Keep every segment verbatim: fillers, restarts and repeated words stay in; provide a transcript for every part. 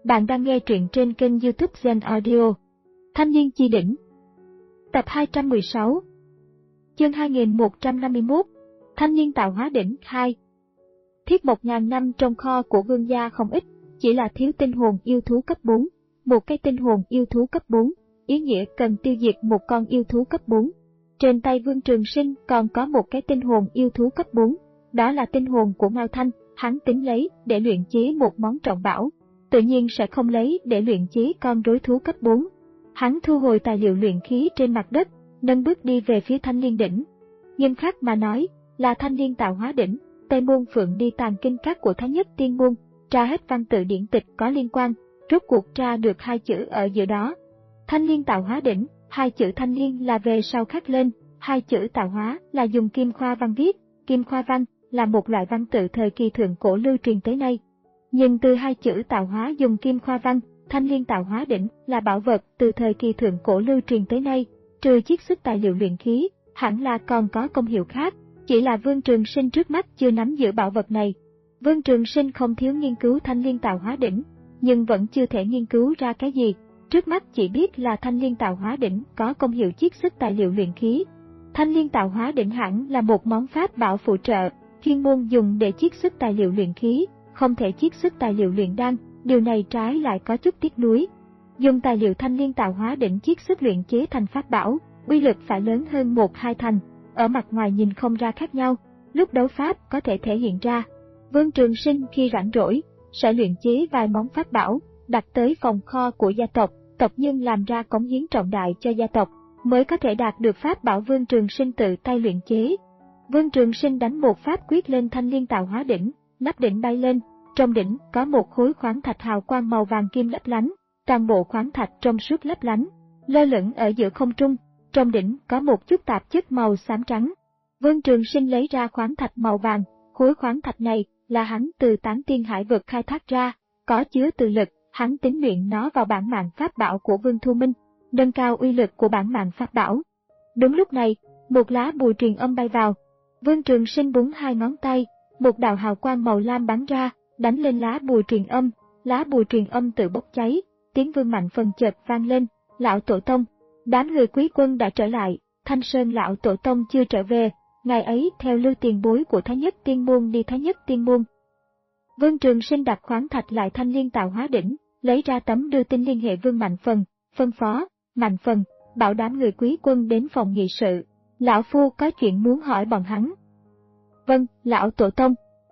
Bạn đang nghe truyện trên kênh YouTube Zen Audio. Thanh niên chi đỉnh. Tập hai trăm mười sáu. Chương hai nghìn một trăm năm mươi mốt. Thanh niên tạo hóa đỉnh hai. Thiết một nghìn năm trong kho của vương gia không ít, chỉ là thiếu tinh hồn yêu thú cấp bốn. Một cái tinh hồn yêu thú cấp bốn, ý nghĩa cần tiêu diệt một con yêu thú cấp bốn. Trên tay Vương Trường Sinh còn có một cái tinh hồn yêu thú cấp bốn, đó là tinh hồn của Ngao Thanh, hắn tính lấy để luyện chế một món trọng bảo. Tự nhiên sẽ không lấy để luyện chế con rối thú cấp bốn. Hắn thu hồi tài liệu luyện khí trên mặt đất, nâng bước đi về phía Thanh Liên đỉnh. Nghiêm khắc mà nói, là Thanh Liên tạo hóa đỉnh. Tây Môn Phượng đi tàng kinh các của Thái Nhất Tiên Môn, tra hết văn tự điển tịch có liên quan, rốt cuộc tra được hai chữ ở giữa đó. Thanh Liên tạo hóa đỉnh, hai chữ Thanh Liên là về sau khắc lên, hai chữ tạo hóa là dùng kim khoa văn viết. Kim khoa văn là một loại văn tự thời kỳ thượng cổ lưu truyền tới nay. Nhưng từ hai chữ tạo hóa dùng kim khoa văn, Thanh Liên tạo hóa đỉnh là bảo vật từ thời kỳ thượng cổ lưu truyền tới nay, trừ chiết xuất tài liệu luyện khí, hẳn là còn có công hiệu khác, chỉ là Vương Trường Sinh trước mắt chưa nắm giữ bảo vật này. Vương Trường Sinh không thiếu nghiên cứu Thanh Liên tạo hóa đỉnh, nhưng vẫn chưa thể nghiên cứu ra cái gì, trước mắt chỉ biết là Thanh Liên tạo hóa đỉnh có công hiệu chiết xuất tài liệu luyện khí. Thanh Liên tạo hóa đỉnh hẳn là một món pháp bảo phụ trợ, chuyên môn dùng để chiết xuất tài liệu luyện khí, không thể chiết xuất tài liệu luyện đan, điều này trái lại có chút tiếc nuối. Dùng tài liệu Thanh Liên tạo hóa đỉnh chiết xuất luyện chế thành pháp bảo, uy lực phải lớn hơn một hai thành, ở mặt ngoài nhìn không ra khác nhau, lúc đấu pháp có thể thể hiện ra. Vương Trường Sinh khi rảnh rỗi, sẽ luyện chế vài món pháp bảo, đặt tới phòng kho của gia tộc, tộc nhân làm ra cống hiến trọng đại cho gia tộc, mới có thể đạt được pháp bảo Vương Trường Sinh tự tay luyện chế. Vương Trường Sinh đánh một pháp quyết lên Thanh Liên tạo hóa đỉnh, nắp đỉnh bay lên, trong đỉnh có một khối khoáng thạch hào quang màu vàng kim lấp lánh, toàn bộ khoáng thạch trong suốt lấp lánh, lơ lửng ở giữa không trung, trong đỉnh có một chút tạp chất màu xám trắng. Vương Trường Sinh lấy ra khoáng thạch màu vàng, khối khoáng thạch này là hắn từ Tán Tiên Hải vực khai thác ra, có chứa từ lực, hắn tính luyện nó vào bản mạng pháp bảo của Vương Thu Minh, nâng cao uy lực của bản mạng pháp bảo. Đúng lúc này, một lá bùa truyền âm bay vào. Vương Trường Sinh búng hai ngón tay, một đạo hào quang màu lam bắn ra, đánh lên lá bùa truyền âm, lá bùa truyền âm tự bốc cháy, tiếng Vương Mạnh Phần chợt vang lên, lão tổ tông, đám người Quý Quân đã trở lại, Thanh Sơn lão tổ tông chưa trở về, ngày ấy theo lưu tiền bối của Thái Nhất Tiên Môn đi Thái Nhất Tiên Môn. Vương Trường Sinh đặt khoáng thạch lại Thanh Liên tạo hóa đỉnh, lấy ra tấm đưa tin liên hệ Vương Mạnh Phần, phân phó, Mạnh Phần, bảo đám người Quý Quân đến phòng nghị sự, lão phu có chuyện muốn hỏi bọn hắn. Vâng, lão tổ tông.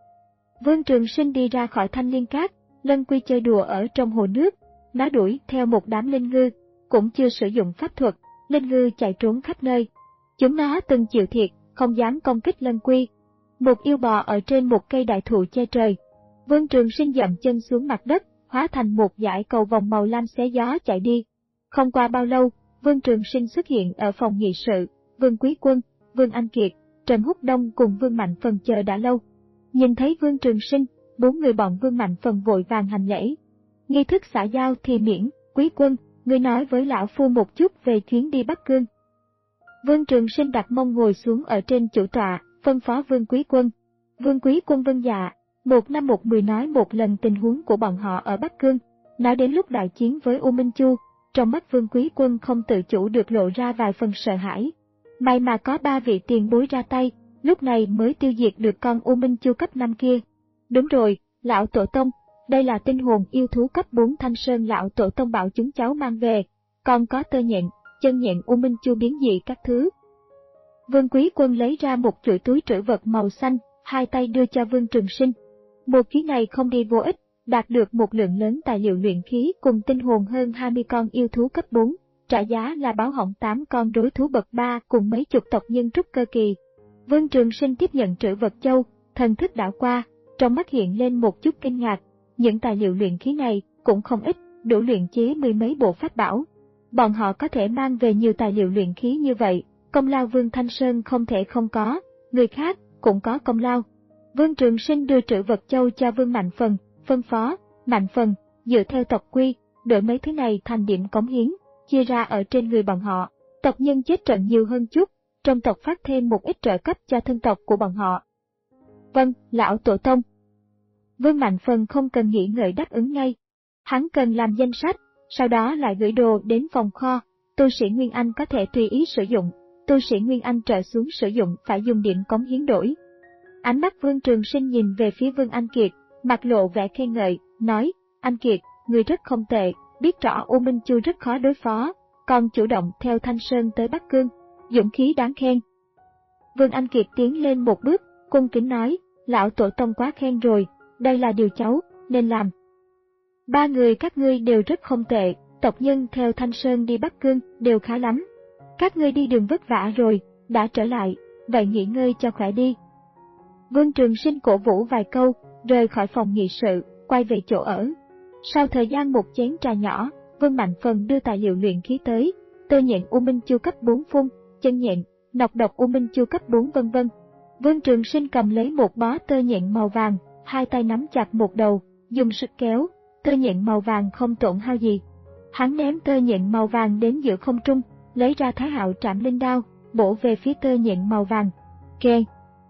Vương Trường Sinh đi ra khỏi Thanh Liên Các, Lân Quy chơi đùa ở trong hồ nước, nó đuổi theo một đám linh ngư, cũng chưa sử dụng pháp thuật, linh ngư chạy trốn khắp nơi. Chúng nó từng chịu thiệt, không dám công kích Lân Quy. Một yêu bò ở trên một cây đại thụ che trời. Vương Trường Sinh dậm chân xuống mặt đất, hóa thành một dải cầu vòng màu lam xé gió chạy đi. Không qua bao lâu, Vương Trường Sinh xuất hiện ở phòng nghị sự, Vương Quý Quân, Vương Anh Kiệt, Trần Húc Đông cùng Vương Mạnh Phần chờ đã lâu. Nhìn thấy Vương Trường Sinh, bốn người bọn Vương Mạnh Phần vội vàng hành lễ. Nghi thức xã giao thì miễn, Quý Quân, ngươi nói với lão phu một chút về chuyến đi Bắc Cương. Vương Trường Sinh đặt mông ngồi xuống ở trên chủ tọa, phân phó Vương Quý Quân. Vương Quý Quân vâng dạ, một năm một mười nói một lần tình huống của bọn họ ở Bắc Cương, nói đến lúc đại chiến với U Minh Chu, trong mắt Vương Quý Quân không tự chủ được lộ ra vài phần sợ hãi. May mà có ba vị tiền bối ra tay, lúc này mới tiêu diệt được con U Minh Chu cấp năm kia. Đúng rồi, lão tổ tông, đây là tinh hồn yêu thú cấp bốn Thanh Sơn lão tổ tông bảo chúng cháu mang về, còn có tơ nhện, chân nhện U Minh Chu biến dị các thứ. Vương Quý Quân lấy ra một chuỗi túi trữ vật màu xanh, hai tay đưa cho Vương Trường Sinh. Một chuyến này không đi vô ích, đạt được một lượng lớn tài liệu luyện khí cùng tinh hồn hơn hai mươi con yêu thú cấp bốn, trả giá là báo hỏng tám con rối thú bậc ba cùng mấy chục tộc nhân trúc cơ kỳ. Vương Trường Sinh tiếp nhận trữ vật châu, thần thức đảo qua, trong mắt hiện lên một chút kinh ngạc, những tài liệu luyện khí này cũng không ít, đủ luyện chế mười mấy bộ pháp bảo. Bọn họ có thể mang về nhiều tài liệu luyện khí như vậy, công lao Vương Thanh Sơn không thể không có, người khác cũng có công lao. Vương Trường Sinh đưa trữ vật châu cho Vương Mạnh Phần, phân phó, Mạnh Phần, dựa theo tộc quy, đổi mấy thứ này thành điểm cống hiến, chia ra ở trên người bọn họ, tộc nhân chết trận nhiều hơn chút, trong tộc phát thêm một ít trợ cấp cho thân tộc của bọn họ. Vâng, lão tổ tông. Vương Mạnh Phần không cần nghĩ ngợi đáp ứng ngay. Hắn cần làm danh sách, sau đó lại gửi đồ đến phòng kho. Tu sĩ Nguyên Anh có thể tùy ý sử dụng, tu sĩ Nguyên Anh trở xuống sử dụng phải dùng điểm cống hiến đổi. Ánh mắt Vương Trường Sinh nhìn về phía Vương Anh Kiệt, mặt lộ vẻ khen ngợi, nói, Anh Kiệt, người rất không tệ, biết rõ U Minh Chu rất khó đối phó, còn chủ động theo Thanh Sơn tới Bắc Cương, dũng khí đáng khen. Vương Anh Kiệt tiến lên một bước, cung kính nói, lão tổ tông quá khen rồi, đây là điều cháu nên làm. Ba người các ngươi đều rất không tệ, tộc nhân theo Thanh Sơn đi Bắc Cương đều khá lắm. Các ngươi đi đường vất vả rồi, đã trở lại, vậy nghỉ ngơi cho khỏe đi. Vương Trường Sinh cổ vũ vài câu, rời khỏi phòng nghị sự, quay về chỗ ở. Sau thời gian một chén trà nhỏ, Vương Mạnh Phần đưa tài liệu luyện khí tới, tơ nhện U Minh Chu cấp bốn phun, chân nhện, nọc độc U Minh Chu cấp bốn vân vân. Vương Trường Sinh cầm lấy một bó tơ nhện màu vàng, hai tay nắm chặt một đầu, dùng sức kéo, tơ nhện màu vàng không tổn hao gì. Hắn ném tơ nhện màu vàng đến giữa không trung, lấy ra Thái Hạo Trảm Linh Đao, bổ về phía tơ nhện màu vàng. Keng!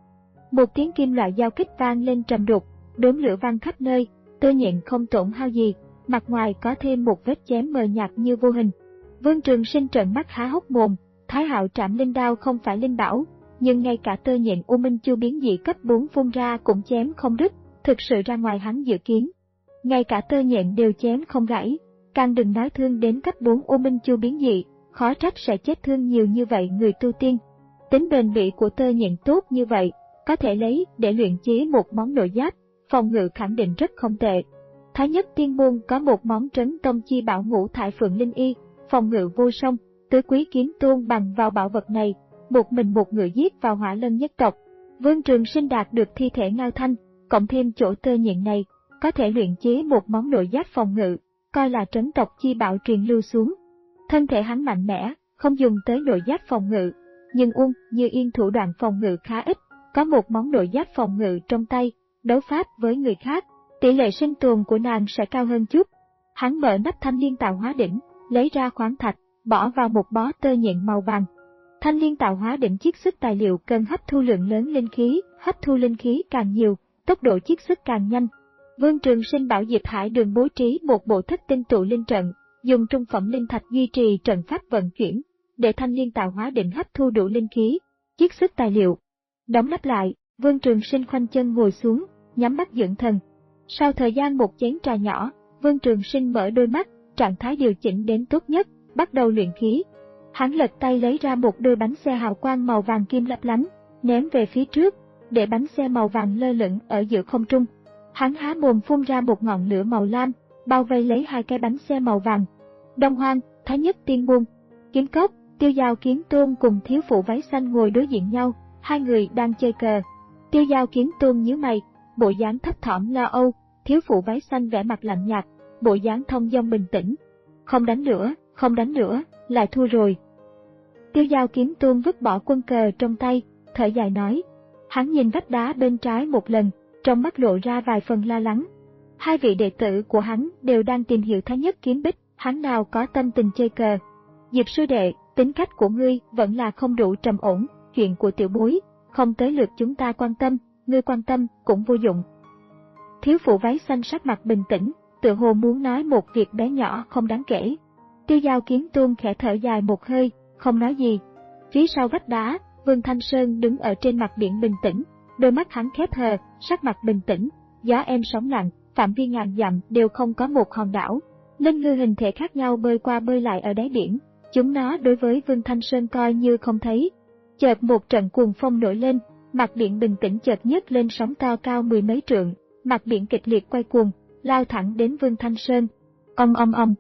Một tiếng kim loại giao kích vang lên trầm đục, đốm lửa vang khắp nơi, tơ nhện không tổn hao gì, mặt ngoài có thêm một vết chém mờ nhạt như vô hình. Vương Trường Sinh trợn mắt há hốc mồm, Thái Hạo Trảm Linh Đao không phải linh bảo, nhưng ngay cả tơ nhện U Minh Chu biến dị cấp bốn phun ra cũng chém không đứt, thực sự ra ngoài hắn dự kiến. Ngay cả tơ nhện đều chém không gãy, càng đừng nói thương đến cấp bốn U Minh Chu biến dị, khó trách sẽ chết thương nhiều như vậy người tu tiên. Tính bền bỉ của tơ nhện tốt như vậy, có thể lấy để luyện chế một món nội giáp, phòng ngự khẳng định rất không tệ. Thái Nhất Tiên Môn có một món Trấn Tông Chi Bảo Ngũ Thải Phượng Linh Y, phòng ngự vô song, Tứ Quý Kiếm Tôn bằng vào bảo vật này, một mình một người giết vào Hỏa Lân nhất tộc. Vương Trường Sinh đạt được thi thể Ngao Thanh, cộng thêm chỗ tơ nhện này, có thể luyện chế một món nội giáp phòng ngự, coi là trấn tộc chi bảo truyền lưu xuống. Thân thể hắn mạnh mẽ, không dùng tới nội giáp phòng ngự, nhưng Uông Như Yên thủ đoạn phòng ngự khá ít, có một món nội giáp phòng ngự trong tay, đấu pháp với người khác, tỷ lệ sinh tồn của nàng sẽ cao hơn chút. Hắn mở nắp Thanh Liên Tạo Hóa Đỉnh, lấy ra khoáng thạch, bỏ vào một bó tơ nhện màu vàng. Thanh Liên Tạo Hóa Đỉnh chiết xuất tài liệu cần hấp thu lượng lớn linh khí, hấp thu linh khí càng nhiều, tốc độ chiết xuất càng nhanh. Vương Trường Sinh bảo Diệp Hải Đường bố trí một bộ thất tinh tụ linh trận, dùng trung phẩm linh thạch duy trì trận pháp vận chuyển, để Thanh Liên Tạo Hóa Đỉnh hấp thu đủ linh khí, chiết xuất tài liệu. Đóng nắp lại, Vương Trường Sinh khoanh chân ngồi xuống, nhắm mắt dưỡng thần. Sau thời gian một chén trà nhỏ, Vương Trường Sinh mở đôi mắt, trạng thái điều chỉnh đến tốt nhất, bắt đầu luyện khí. Hắn lật tay lấy ra một đôi bánh xe hào quang màu vàng kim lấp lánh, ném về phía trước, để bánh xe màu vàng lơ lửng ở giữa không trung. Hắn há mồm phun ra một ngọn lửa màu lam, bao vây lấy hai cái bánh xe màu vàng. Đông Hoang, Thái Nhất Tiên Môn, Kiếm Cốc, Tiêu Giao Kiếm Tôn cùng thiếu phụ váy xanh ngồi đối diện nhau, hai người đang chơi cờ. Tiêu Giao Kiếm Tôn nhíu mày, bộ dáng thấp thỏm lo âu, thiếu phụ váy xanh vẻ mặt lạnh nhạt, bộ dáng thông dong bình tĩnh. Không đánh nữa, không đánh nữa, lại thua rồi. Tiêu Giao Kiếm Tôn vứt bỏ quân cờ trong tay, thở dài nói. Hắn nhìn vách đá bên trái một lần, trong mắt lộ ra vài phần lo lắng. Hai vị đệ tử của hắn đều đang tìm hiểu Thái Nhất Kiếm Bích, hắn nào có tâm tình chơi cờ. Diệp sư đệ, tính cách của ngươi vẫn là không đủ trầm ổn, chuyện của tiểu bối, không tới lượt chúng ta quan tâm, ngươi quan tâm cũng vô dụng. Thiếu phụ váy xanh sắc mặt bình tĩnh, tự hồ muốn nói một việc bé nhỏ không đáng kể. Tiêu Giao Kiếm Tôn khẽ thở dài một hơi, không nói gì. Phía sau vách đá, Vương Thanh Sơn đứng ở trên mặt biển bình tĩnh, đôi mắt hắn khép hờ, sắc mặt bình tĩnh, gió êm sóng lặng, phạm vi ngàn dặm đều không có một hòn đảo. Linh ngư hình thể khác nhau bơi qua bơi lại ở đáy biển, chúng nó đối với Vương Thanh Sơn coi như không thấy. Chợt một trận cuồng phong nổi lên, mặt biển bình tĩnh chợt nhấc lên sóng to cao mười mấy trượng, mặt biển kịch liệt quay cuồng, lao thẳng đến Vương Thanh Sơn. Ong ong ong.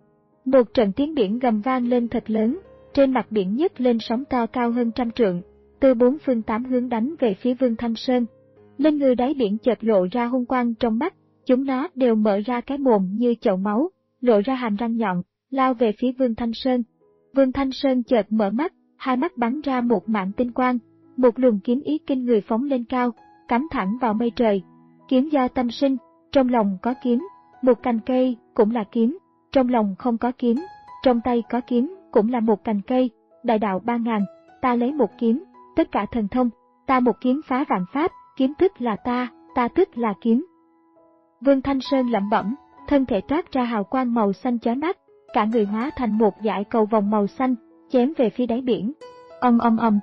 Một trận tiếng biển gầm vang lên thật lớn, trên mặt biển nhấc lên sóng to cao hơn trăm trượng, từ bốn phương tám hướng đánh về phía Vương Thanh Sơn. Linh ngư đáy biển chợt lộ ra hung quang trong mắt, chúng nó đều mở ra cái mồm như chậu máu, lộ ra hàm răng nhọn, lao về phía Vương Thanh Sơn. Vương Thanh Sơn chợt mở mắt, hai mắt bắn ra một mảng tinh quang, một luồng kiếm ý kinh người phóng lên cao, cắm thẳng vào mây trời. Kiếm do tâm sinh, trong lòng có kiếm, một cành cây cũng là kiếm, trong lòng không có kiếm, trong tay có kiếm cũng là một cành cây. Đại đạo ba ngàn, ta lấy một kiếm, tất cả thần thông, ta một kiếm phá vạn pháp, kiếm tức là ta, ta tức là kiếm. Vương Thanh Sơn lẩm bẩm, thân thể toát ra hào quang màu xanh chói mắt, cả người hóa thành một dải cầu vồng màu xanh, chém về phía đáy biển. Ầm ầm ầm.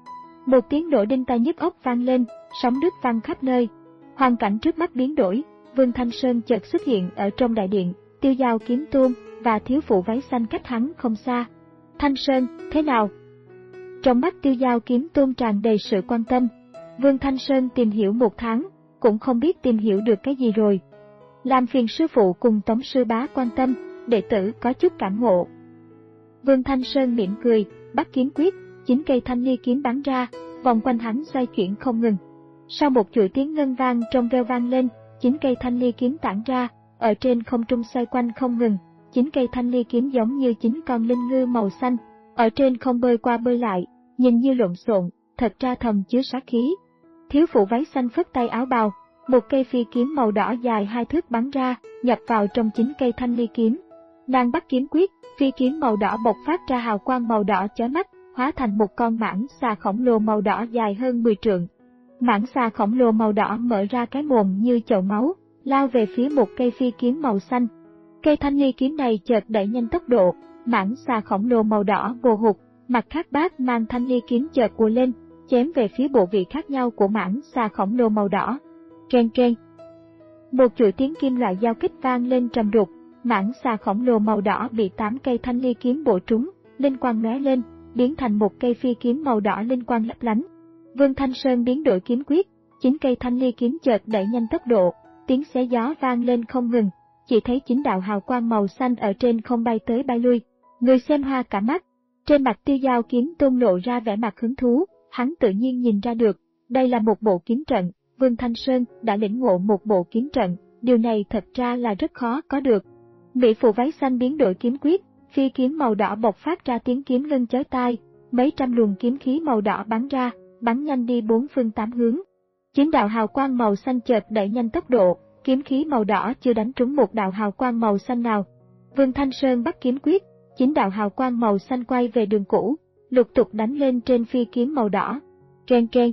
Một tiếng nổ đinh tai nhức óc vang lên, sóng nước vang khắp nơi. Hoàn cảnh trước mắt biến đổi, Vương Thanh Sơn chợt xuất hiện ở trong đại điện, Tiêu Dao Kiếm Tôn và thiếu phụ váy xanh cách hắn không xa. Thanh Sơn, thế nào? Trong mắt Tiêu Dao Kiếm Tôn tràn đầy sự quan tâm. Vương Thanh Sơn tìm hiểu một tháng, cũng không biết tìm hiểu được cái gì rồi. Làm phiền sư phụ cùng Tống sư bá quan tâm, đệ tử có chút cảm ngộ. Vương Thanh Sơn mỉm cười, bắt kiếm quyết, chín cây thanh ly kiếm bắn ra, vòng quanh hắn xoay chuyển không ngừng. Sau một chuỗi tiếng ngân vang trong veo vang lên, chín cây thanh ly kiếm tản ra, ở trên không trung xoay quanh không ngừng. Chín cây thanh ly kiếm giống như chín con linh ngư màu xanh, ở trên không bơi qua bơi lại, nhìn như lộn xộn, thật ra thầm chứa sát khí. Thiếu phụ váy xanh phất tay áo bào, một cây phi kiếm màu đỏ dài hai thước bắn ra, nhập vào trong chín cây thanh ly kiếm. Nàng bắt kiếm quyết, phi kiếm màu đỏ bộc phát ra hào quang màu đỏ chói mắt, hóa thành một con mãng xà khổng lồ màu đỏ dài hơn mười trượng. Mãng xà khổng lồ màu đỏ mở ra cái mồm như chậu máu, lao về phía một cây phi kiếm màu xanh. Cây thanh ly kiếm này chợt đẩy nhanh tốc độ, mãng xà khổng lồ màu đỏ vồ hụt, mặt khác bác mang thanh ly kiếm chợt ùa lên, chém về phía bộ vị khác nhau của mãng xà khổng lồ màu đỏ. Keng keng. Một chuỗi tiếng kim loại giao kích vang lên trầm đục, mãng xà khổng lồ màu đỏ bị tám cây thanh ly kiếm bổ trúng, linh quang lóe lên, biến thành một cây phi kiếm màu đỏ linh quang lấp lánh. Vương Thanh Sơn biến đổi kiếm quyết, chín cây thanh ly kiếm chợt đẩy nhanh tốc độ, tiếng xé gió vang lên không ngừng, chỉ thấy chín đạo hào quang màu xanh ở trên không bay tới bay lui. Người xem hoa cả mắt. Trên mặt Tiêu Dao Kiếm Tôn lộ ra vẻ mặt hứng thú, hắn tự nhiên nhìn ra được, đây là một bộ kiếm trận. Vương Thanh Sơn đã lĩnh ngộ một bộ kiếm trận, điều này thật ra là rất khó có được. Mỹ phụ váy xanh biến đổi kiếm quyết, phi kiếm màu đỏ bộc phát ra tiếng kiếm ngân chói tai, mấy trăm luồng kiếm khí màu đỏ bắn ra, bắn nhanh đi bốn phương tám hướng. Chín đạo hào quang màu xanh chợt đẩy nhanh tốc độ, kiếm khí màu đỏ chưa đánh trúng một đạo hào quang màu xanh nào. Vương Thanh Sơn bắt kiếm quyết, chín đạo hào quang màu xanh quay về đường cũ, lục tục đánh lên trên phi kiếm màu đỏ. Keng keng.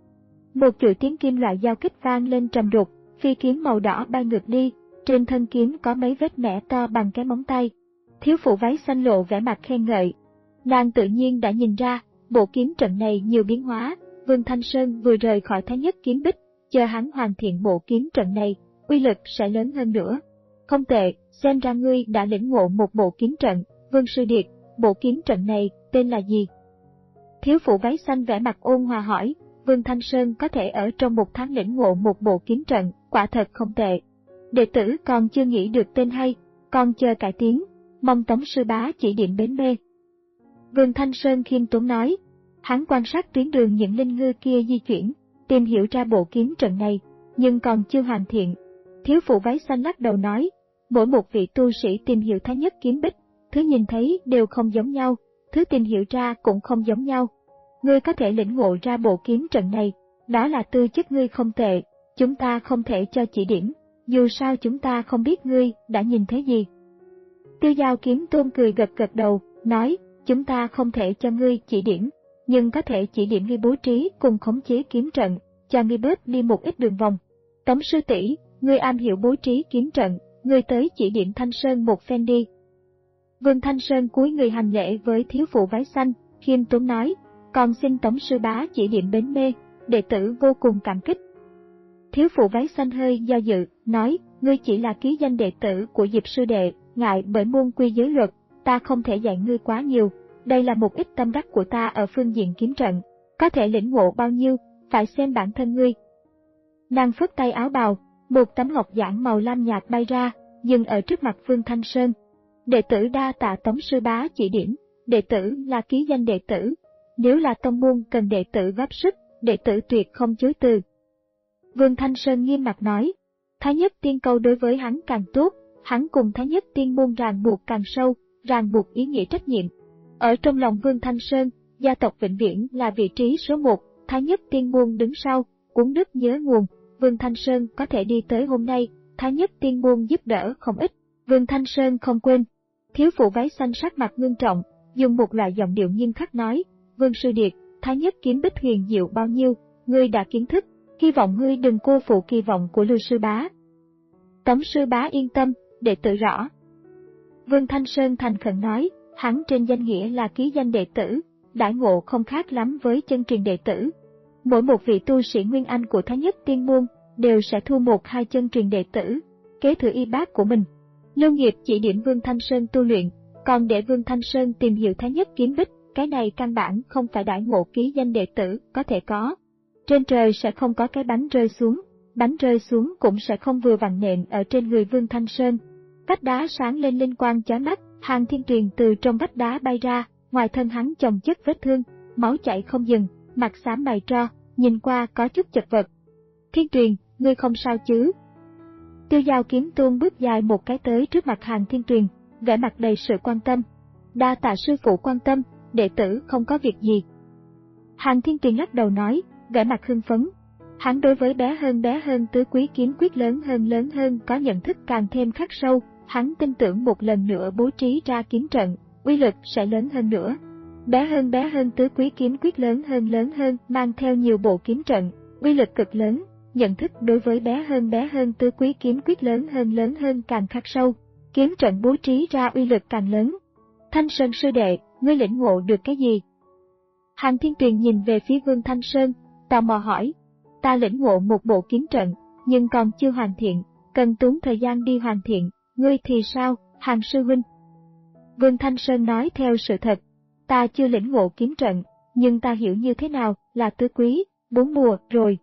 Một chuỗi tiếng kim loại giao kích vang lên trầm đục, phi kiếm màu đỏ bay ngược đi, trên thân kiếm có mấy vết mẻ to bằng cái móng tay. Thiếu phụ váy xanh lộ vẻ mặt khen ngợi. Nàng tự nhiên đã nhìn ra, bộ kiếm trận này nhiều biến hóa, Vương Thanh Sơn vừa rời khỏi Thái Nhất Kiếm Bích, chờ hắn hoàn thiện bộ kiếm trận này, uy lực sẽ lớn hơn nữa. Không tệ, xem ra ngươi đã lĩnh ngộ một bộ kiếm trận, Vương Sư Điệt, bộ kiếm trận này tên là gì? Thiếu phụ váy xanh vẻ mặt ôn hòa hỏi. Vương Thanh Sơn có thể ở trong một tháng lĩnh ngộ một bộ kiếm trận, quả thật không tệ. Đệ tử còn chưa nghĩ được tên hay, còn chờ cải tiến, mong Tống sư bá chỉ điểm bến mê. Vương Thanh Sơn khiêm tốn nói, hắn quan sát tuyến đường những linh ngư kia di chuyển, tìm hiểu ra bộ kiếm trận này, nhưng còn chưa hoàn thiện. Thiếu phụ váy xanh lắc đầu nói, mỗi một vị tu sĩ tìm hiểu Thái Nhất Kiếm Bích, thứ nhìn thấy đều không giống nhau, thứ tìm hiểu ra cũng không giống nhau. Ngươi có thể lĩnh ngộ ra bộ kiếm trận này, đó là tư chất ngươi không tệ, chúng ta không thể cho chỉ điểm, dù sao chúng ta không biết ngươi đã nhìn thấy gì. Tiêu Dao Kiếm Tôn cười gật gật đầu, nói, chúng ta không thể cho ngươi chỉ điểm, nhưng có thể chỉ điểm ngươi bố trí cùng khống chế kiếm trận, cho ngươi bớt đi một ít đường vòng. Tống sư tỷ, ngươi am hiểu bố trí kiếm trận, ngươi tới chỉ điểm Thanh Sơn một phen đi. Vương Thanh Sơn cúi người hành lễ với thiếu phụ váy xanh, khiêm tốn nói, còn xin Tống sư bá chỉ điểm bến mê, đệ tử vô cùng cảm kích. Thiếu phụ váy xanh hơi do dự, nói, ngươi chỉ là ký danh đệ tử của Diệp sư đệ, ngại bởi môn quy giới luật, ta không thể dạy ngươi quá nhiều, đây là một ít tâm đắc của ta ở phương diện kiếm trận, có thể lĩnh ngộ bao nhiêu, phải xem bản thân ngươi. Nàng phất tay áo bào, một tấm ngọc giản màu lam nhạt bay ra, dừng ở trước mặt Vương Thanh Sơn. Đệ tử đa tạ Tống sư bá chỉ điểm, đệ tử là ký danh đệ tử. Nếu là tông môn cần đệ tử góp sức, đệ tử tuyệt không chối từ. Vương Thanh Sơn nghiêm mặt nói, Thái Nhất Tiên Câu đối với hắn càng tốt, hắn cùng Thái Nhất Tiên môn ràng buộc càng sâu, ràng buộc ý nghĩa trách nhiệm. Ở trong lòng Vương Thanh Sơn, gia tộc vĩnh viễn là vị trí số một, Thái Nhất Tiên môn đứng sau, uống nước nhớ nguồn, Vương Thanh Sơn có thể đi tới hôm nay, Thái Nhất Tiên môn giúp đỡ không ít, Vương Thanh Sơn không quên. Thiếu phụ váy xanh sắc mặt ngưng trọng, dùng một loại giọng điệu nghiêm khắc nói, Vương Sư Điệt, Thái Nhất Kiếm Bích huyền diệu bao nhiêu, ngươi đã kiến thức, hy vọng ngươi đừng cô phụ kỳ vọng của Lưu sư bá. Tống sư bá yên tâm, đệ tử rõ. Vương Thanh Sơn thành khẩn nói, hắn trên danh nghĩa là ký danh đệ tử, đãi ngộ không khác lắm với chân truyền đệ tử. Mỗi một vị tu sĩ Nguyên Anh của Thái Nhất Tiên Môn đều sẽ thu một hai chân truyền đệ tử, kế thừa y bát của mình. Lưu Nghiệp chỉ điểm Vương Thanh Sơn tu luyện, còn để Vương Thanh Sơn tìm hiểu Thái Nhất Kiếm Bích, cái này căn bản không phải đãi ngộ ký danh đệ tử có thể có. Trên trời sẽ không có cái bánh rơi xuống, bánh rơi xuống cũng sẽ không vừa vặn nện ở trên người Vương Thanh Sơn. Vách đá sáng lên linh quang chói mắt, Hàn Thiên Tuyền từ trong vách đá bay ra, ngoài thân hắn chồng chất vết thương, máu chảy không dừng, mặt xám mày tro, nhìn qua có chút chật vật. Thiên Tuyền, ngươi không sao chứ? Tiêu Giao Kiếm Tôn bước dài một cái tới trước mặt Hàn Thiên Tuyền, vẻ mặt đầy sự quan tâm. Đa tạ sư phụ quan tâm, đệ tử không có việc gì. Hàn Thiên Tuyền lắc đầu nói, vẻ mặt hưng phấn. Hắn đối với bé hơn bé hơn tứ quý kiếm quyết lớn hơn lớn hơn có nhận thức càng thêm khắc sâu, hắn tin tưởng một lần nữa bố trí ra kiếm trận, uy lực sẽ lớn hơn nữa. Bé hơn bé hơn tứ quý kiếm quyết lớn hơn lớn hơn mang theo nhiều bộ kiếm trận, uy lực cực lớn, nhận thức đối với bé hơn bé hơn tứ quý kiếm quyết lớn hơn lớn hơn càng khắc sâu, kiếm trận bố trí ra uy lực càng lớn. Thanh Sơn sư đệ, ngươi lĩnh ngộ được cái gì? Hàn Thiên Tuyền nhìn về phía Vương Thanh Sơn, tò mò hỏi. Ta lĩnh ngộ một bộ kiếm trận, nhưng còn chưa hoàn thiện, cần tốn thời gian đi hoàn thiện, ngươi thì sao, Hàn sư huynh? Vương Thanh Sơn nói theo sự thật, ta chưa lĩnh ngộ kiếm trận, nhưng ta hiểu như thế nào là tứ quý, bốn mùa rồi.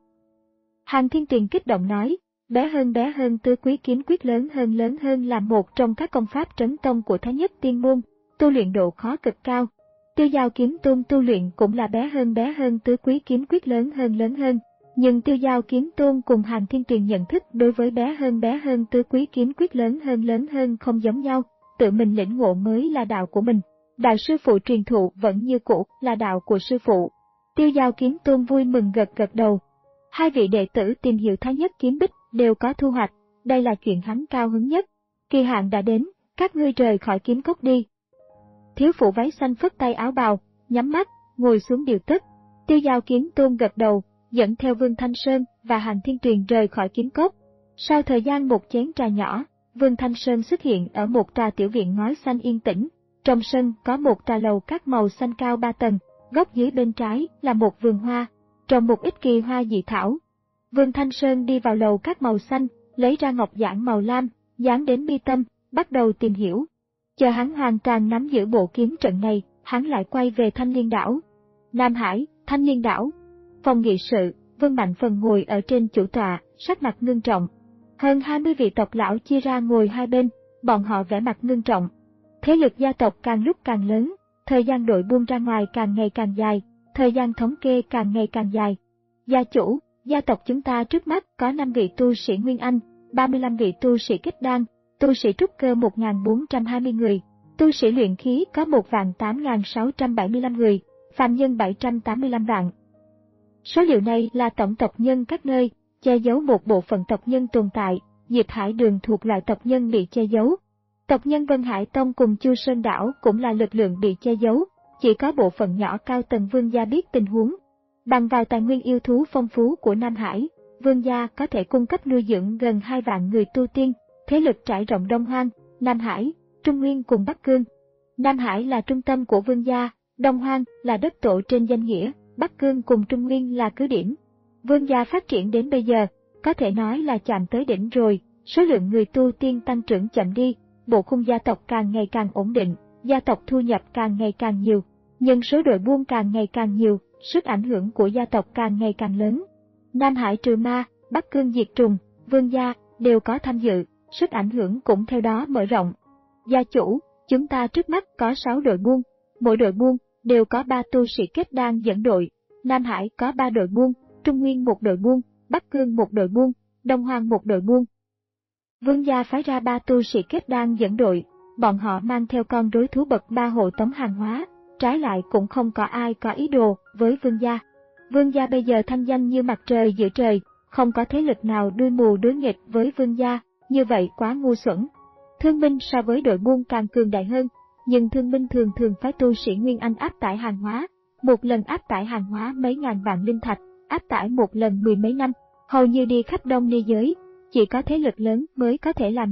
Hàn Thiên Tuyền kích động nói, bé hơn bé hơn tứ quý kiếm quyết lớn hơn lớn hơn là một trong các công pháp trấn tông của Thái Nhất Tiên Môn, tu luyện độ khó cực cao. Tiêu Giao Kiếm Tôn tu luyện cũng là bé hơn bé hơn tứ quý kiếm quyết lớn hơn lớn hơn. Nhưng Tiêu Giao Kiếm Tôn cùng Hàn Thiên Tuyền nhận thức đối với bé hơn bé hơn tứ quý kiếm quyết lớn hơn lớn hơn không giống nhau, tự mình lĩnh ngộ mới là đạo của mình. Đạo sư phụ truyền thụ vẫn như cũ là đạo của sư phụ. Tiêu Giao Kiếm Tôn vui mừng gật gật đầu. Hai vị đệ tử tìm hiểu Thái Nhất Kiếm Bích đều có thu hoạch, đây là chuyện hắn cao hứng nhất. Kỳ hạn đã đến, các ngươi rời khỏi kiếm cốc đi. Thiếu phụ váy xanh phất tay áo bào, nhắm mắt, ngồi xuống điều tức. Tiêu Giao Kiếm Tôn gật đầu, dẫn theo Vương Thanh Sơn và Hàn Thiên Tuyền rời khỏi kiếm cốc. Sau thời gian một chén trà nhỏ, Vương Thanh Sơn xuất hiện ở một trà tiểu viện ngói xanh yên tĩnh. Trong sân có một trà lầu các màu xanh cao ba tầng, góc dưới bên trái là một vườn hoa, trồng một ít kỳ hoa dị thảo. Vương Thanh Sơn đi vào lầu các màu xanh, lấy ra ngọc giản màu lam, dán đến mi tâm, bắt đầu tìm hiểu. Chờ hắn hoàn toàn nắm giữ bộ kiếm trận này, hắn lại quay về Thanh Liên Đảo. Nam Hải, Thanh Liên Đảo. Phòng nghị sự, Vương Mạnh Phần ngồi ở trên chủ tọa, sắc mặt ngưng trọng. Hơn hai mươi vị tộc lão chia ra ngồi hai bên, bọn họ vẻ mặt ngưng trọng. Thế lực gia tộc càng lúc càng lớn, thời gian đội buôn ra ngoài càng ngày càng dài, thời gian thống kê càng ngày càng dài. Gia chủ, gia tộc chúng ta trước mắt có năm vị tu sĩ Nguyên Anh, ba mươi lăm vị tu sĩ kết đan, tu sĩ trúc cơ một nghìn bốn trăm hai mươi người, tu sĩ luyện khí có một vạn tám nghìn sáu trăm bảy mươi lăm người, phàm nhân bảy trăm tám mươi lăm vạn. Số liệu này là tổng tộc nhân các nơi, che giấu một bộ phận tộc nhân tồn tại, Diệp Hải Đường thuộc loại tộc nhân bị che giấu. Tộc nhân Vân Hải Tông cùng Chu Sơn Đảo cũng là lực lượng bị che giấu, chỉ có bộ phận nhỏ cao tầng Vương gia biết tình huống. Bằng vào tài nguyên yêu thú phong phú của Nam Hải, Vương gia có thể cung cấp nuôi dưỡng gần hai vạn người tu tiên, thế lực trải rộng Đông Hoang, Nam Hải, Trung Nguyên cùng Bắc Cương. Nam Hải là trung tâm của Vương gia, Đông Hoang là đất tổ trên danh nghĩa, Bắc Cương cùng Trung Nguyên là cứ điểm. Vương gia phát triển đến bây giờ, có thể nói là chạm tới đỉnh rồi, số lượng người tu tiên tăng trưởng chậm đi, bộ khung gia tộc càng ngày càng ổn định, gia tộc thu nhập càng ngày càng nhiều, nhân số đội buôn càng ngày càng nhiều, sức ảnh hưởng của gia tộc càng ngày càng lớn. Nam Hải trừ ma, Bắc Cương diệt trùng, Vương gia đều có tham dự, sức ảnh hưởng cũng theo đó mở rộng. Gia chủ, chúng ta trước mắt có sáu đội buôn, mỗi đội buôn đều có ba tu sĩ kết đan dẫn đội. Nam Hải có ba đội buôn, Trung Nguyên một đội buôn, Bắc Cương một đội buôn, Đông Hoang một đội buôn. Vương gia phái ra ba tu sĩ kết đan dẫn đội, bọn họ mang theo con rối thú bậc ba hộ tống hàng hóa, trái lại cũng không có ai có ý đồ với Vương gia. Vương gia bây giờ thanh danh như mặt trời giữa trời, không có thế lực nào đuôi mù đối nghịch với Vương gia, như vậy quá ngu xuẩn. Thương binh so với đội buôn càng cường đại hơn, nhưng thương binh thường thường phái tu sĩ Nguyên Anh áp tải hàng hóa, một lần áp tải hàng hóa mấy ngàn vạn linh thạch, áp tải một lần mười mấy năm, hầu như đi khắp Đông Ni giới, chỉ có thế lực lớn mới có thể làm được,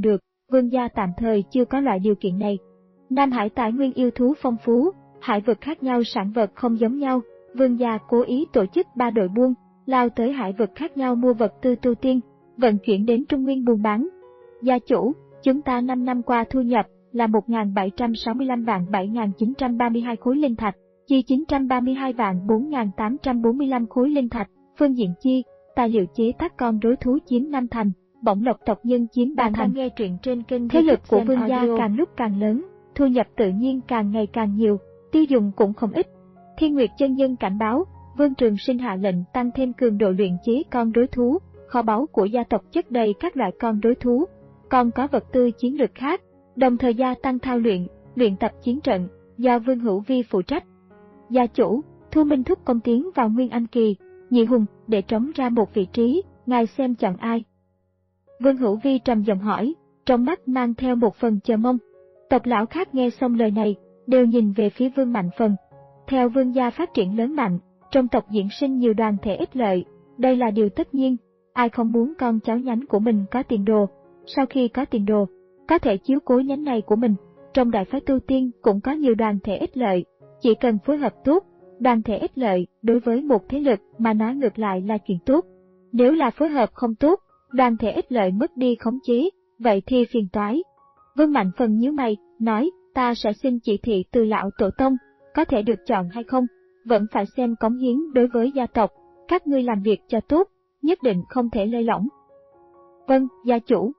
Vương gia tạm thời chưa có loại điều kiện này. Nam Hải tài nguyên yêu thú phong phú, hải vực khác nhau, sản vật không giống nhau. Vương gia cố ý tổ chức ba đội buôn, lao tới hải vực khác nhau mua vật tư tu tiên, vận chuyển đến Trung Nguyên buôn bán. Gia chủ, chúng ta năm năm qua thu nhập là một nghìn bảy trăm sáu mươi lăm vạn bảy nghìn chín trăm ba mươi hai khối linh thạch, chi chín trăm ba mươi hai vạn bốn nghìn tám trăm bốn mươi lăm khối linh thạch, phương diện chi, tài liệu chế tác con rối thú chiếm năm thành, bổng lộc tộc nhân chiếm ba thành. Nghe truyện trên kênh Thế lực của vương gia càng lúc càng lớn, thu nhập tự nhiên càng ngày càng nhiều, tiêu dùng cũng không ít. Thiên Nguyệt chân nhân cảnh báo, Vương Trường Sinh hạ lệnh tăng thêm cường độ luyện chế con rối thú, kho báu của gia tộc chất đầy các loại con rối thú, còn có vật tư chiến lược khác, đồng thời gia tăng thao luyện, luyện tập chiến trận, do Vương Hữu Vi phụ trách. Gia chủ, Thu Minh thúc công tiến vào Nguyên Anh kỳ, nhị hùng, để trống ra một vị trí, ngài xem chọn ai? Vương Hữu Vi trầm giọng hỏi, trong mắt mang theo một phần chờ mong. Tộc lão khác nghe xong lời này, đều nhìn về phía Vương Mạnh Phần. Theo vương gia phát triển lớn mạnh, trong tộc diễn sinh nhiều đoàn thể ích lợi, đây là điều tất nhiên, ai không muốn con cháu nhánh của mình có tiền đồ. Sau khi có tiền đồ, có thể chiếu cố nhánh này của mình. Trong đại phái tu tiên cũng có nhiều đoàn thể ích lợi, chỉ cần phối hợp tốt, đoàn thể ích lợi đối với một thế lực mà nói ngược lại là chuyện tốt. Nếu là phối hợp không tốt, đoàn thể ích lợi mất đi khống chế, vậy thì phiền toái. Vương Mạnh Phần nhíu mày, nói, ta sẽ xin chỉ thị từ lão tổ tông, có thể được chọn hay không, vẫn phải xem cống hiến đối với gia tộc, các ngươi làm việc cho tốt, nhất định không thể lơi lỏng. Vâng, gia chủ.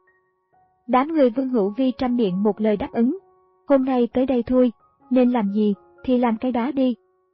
Đám người Vương Hữu Vi trăm miệng một lời đáp ứng. Hôm nay tới đây thôi, nên làm gì thì làm cái đó đi.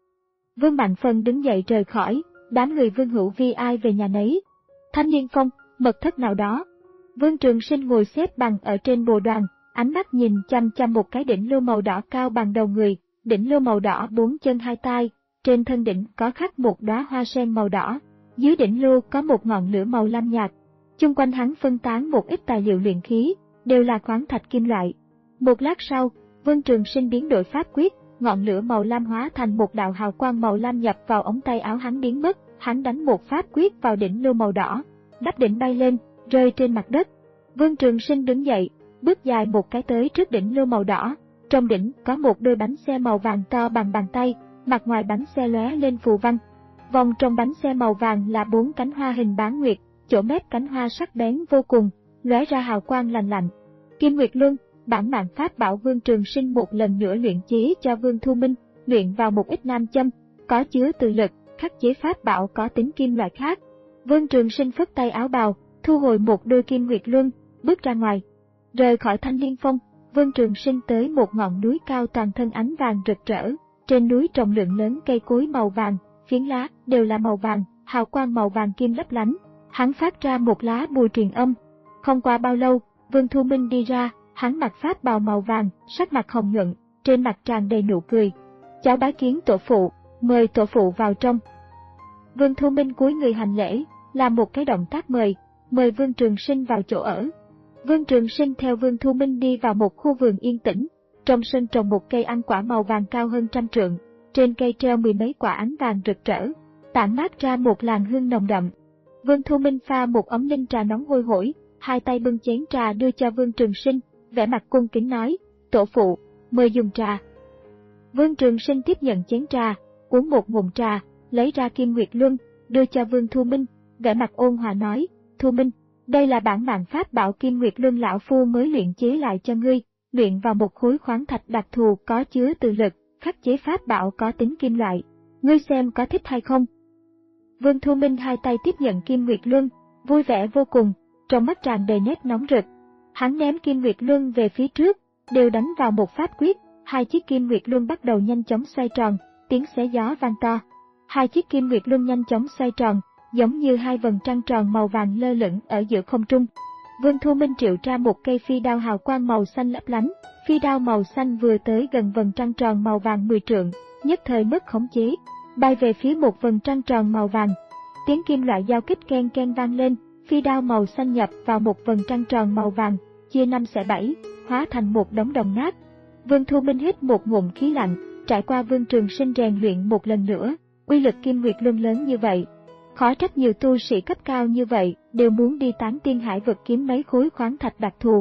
Vương Mạnh Phần đứng dậy rời khỏi, đám người Vương Hữu Vi ai về nhà nấy. Thanh Niên Phong, mật thất nào đó. Vương Trường Sinh ngồi xếp bằng ở trên bồ đoàn, ánh mắt nhìn chăm chăm một cái đỉnh lô màu đỏ cao bằng đầu người, đỉnh lô màu đỏ bốn chân hai tay, trên thân đỉnh có khắc một đóa hoa sen màu đỏ, dưới đỉnh lô có một ngọn lửa màu lam nhạt. Chung quanh hắn phân tán một ít tài liệu luyện khí, đều là khoáng thạch kim loại. Một lát sau, Vương Trường Sinh biến đổi pháp quyết, ngọn lửa màu lam hóa thành một đạo hào quang màu lam nhập vào ống tay áo hắn biến mất, hắn đánh một pháp quyết vào đỉnh lô màu đỏ, đắp đỉnh bay lên, rơi trên mặt đất. Vương Trường Sinh đứng dậy, bước dài một cái tới trước đỉnh lô màu đỏ, trong đỉnh có một đôi bánh xe màu vàng to bằng bàn tay, mặt ngoài bánh xe lóe lên phù văn. Vòng trong bánh xe màu vàng là bốn cánh hoa hình bán nguyệt, chỗ mép cánh hoa sắc bén vô cùng, lóe ra hào quang lành lạnh. Kim Nguyệt Luân, bản mạng pháp bảo Vương Trường Sinh một lần nữa luyện chế cho Vương Thu Minh, luyện vào một ít nam châm, có chứa từ lực, khắc chế pháp bảo có tính kim loại khác. Vương Trường Sinh phất tay áo bào, thu hồi một đôi Kim Nguyệt Luân, bước ra ngoài. Rời khỏi Thanh Liên Phong, Vương Trường Sinh tới một ngọn núi cao toàn thân ánh vàng rực rỡ, trên núi trồng lượng lớn cây cối màu vàng, phiến lá đều là màu vàng, hào quang màu vàng kim lấp lánh. Hắn phát ra một lá bùa truyền âm. Không qua bao lâu, Vương Thu Minh đi ra, hắn mặc pháp bào màu vàng, sắc mặt hồng nhuận, trên mặt tràn đầy nụ cười. Cháu bái kiến tổ phụ, mời tổ phụ vào trong. Vương Thu Minh cúi người hành lễ, làm một cái động tác mời, mời Vương Trường Sinh vào chỗ ở. Vương Trường Sinh theo Vương Thu Minh đi vào một khu vườn yên tĩnh, trong sân trồng một cây ăn quả màu vàng cao hơn trăm trượng, trên cây treo mười mấy quả ánh vàng rực rỡ, tản mát ra một làn hương nồng đậm. Vương Thu Minh pha một ấm linh trà nóng hôi hổi, hai tay bưng chén trà đưa cho Vương Trường Sinh, vẻ mặt cung kính nói, tổ phụ, mời dùng trà. Vương Trường Sinh tiếp nhận chén trà, uống một ngụm trà, lấy ra Kim Nguyệt Luân, đưa cho Vương Thu Minh, vẻ mặt ôn hòa nói, Thu Minh, đây là bản mạng pháp bảo Kim Nguyệt Luân lão phu mới luyện chế lại cho ngươi, luyện vào một khối khoáng thạch đặc thù có chứa từ lực, khắc chế pháp bảo có tính kim loại. Ngươi xem có thích hay không? Vương Thu Minh hai tay tiếp nhận Kim Nguyệt Luân, vui vẻ vô cùng, trong mắt tràn đầy nét nóng rực. Hắn ném Kim Nguyệt Luân về phía trước, đều đánh vào một pháp quyết, hai chiếc Kim Nguyệt Luân bắt đầu nhanh chóng xoay tròn, tiếng xé gió vang to. Hai chiếc Kim Nguyệt Luân nhanh chóng xoay tròn, giống như hai vầng trăng tròn màu vàng lơ lửng ở giữa không trung. Vương Thu Minh triệu ra một cây phi đao hào quang màu xanh lấp lánh, phi đao màu xanh vừa tới gần vầng trăng tròn màu vàng mười trượng, nhất thời mất khống chế, bay về phía một vầng trăng tròn màu vàng. Tiếng kim loại giao kích ken ken vang lên, phi đao màu xanh nhập vào một vầng trăng tròn màu vàng, chia năm xẻ bảy, hóa thành một đống đồng nát. Vương Thu Minh hít một ngụm khí lạnh, trải qua Vương Trường Sinh rèn luyện một lần nữa, uy lực Kim Nguyệt Luân lớn như vậy. Khó trách nhiều tu sĩ cấp cao như vậy đều muốn đi tán tiên hải vực kiếm mấy khối khoáng thạch đặc thù.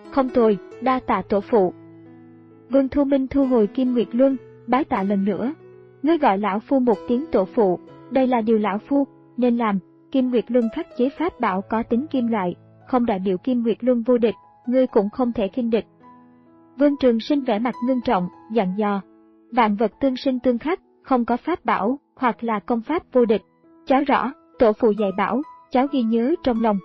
Không tồi, đa tạ tổ phụ. Vương Thu Minh thu hồi Kim Nguyệt Luân, bái tạ lần nữa. Ngươi gọi lão phu một tiếng tổ phụ, đây là điều lão phu nên làm. Kim Nguyệt Luân khắc chế pháp bảo có tính kim loại, không đại biểu Kim Nguyệt Luân vô địch, ngươi cũng không thể khinh địch. Vương Trường Sinh vẻ mặt ngưng trọng, dặn dò. Vạn vật tương sinh tương khắc, không có pháp bảo, hoặc là công pháp vô địch. Cháu rõ, tổ phụ dạy bảo, cháu ghi nhớ trong lòng.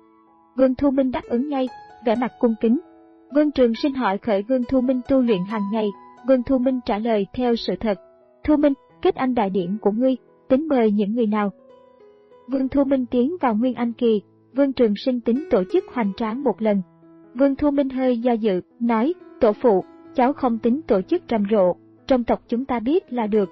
Vương Thu Minh đáp ứng ngay, vẻ mặt cung kính. Vương Trường Sinh hỏi khởi Vương Thu Minh tu luyện hàng ngày, Vương Thu Minh trả lời theo sự thật. Thu Minh, kết anh đại điển của ngươi, tính mời những người nào? Vương Thu Minh tiến vào Nguyên Anh Kỳ, Vương Trường Sinh tính tổ chức hoành tráng một lần. Vương Thu Minh hơi do dự, nói, tổ phụ, cháu không tính tổ chức rầm rộ, trong tộc chúng ta biết là được.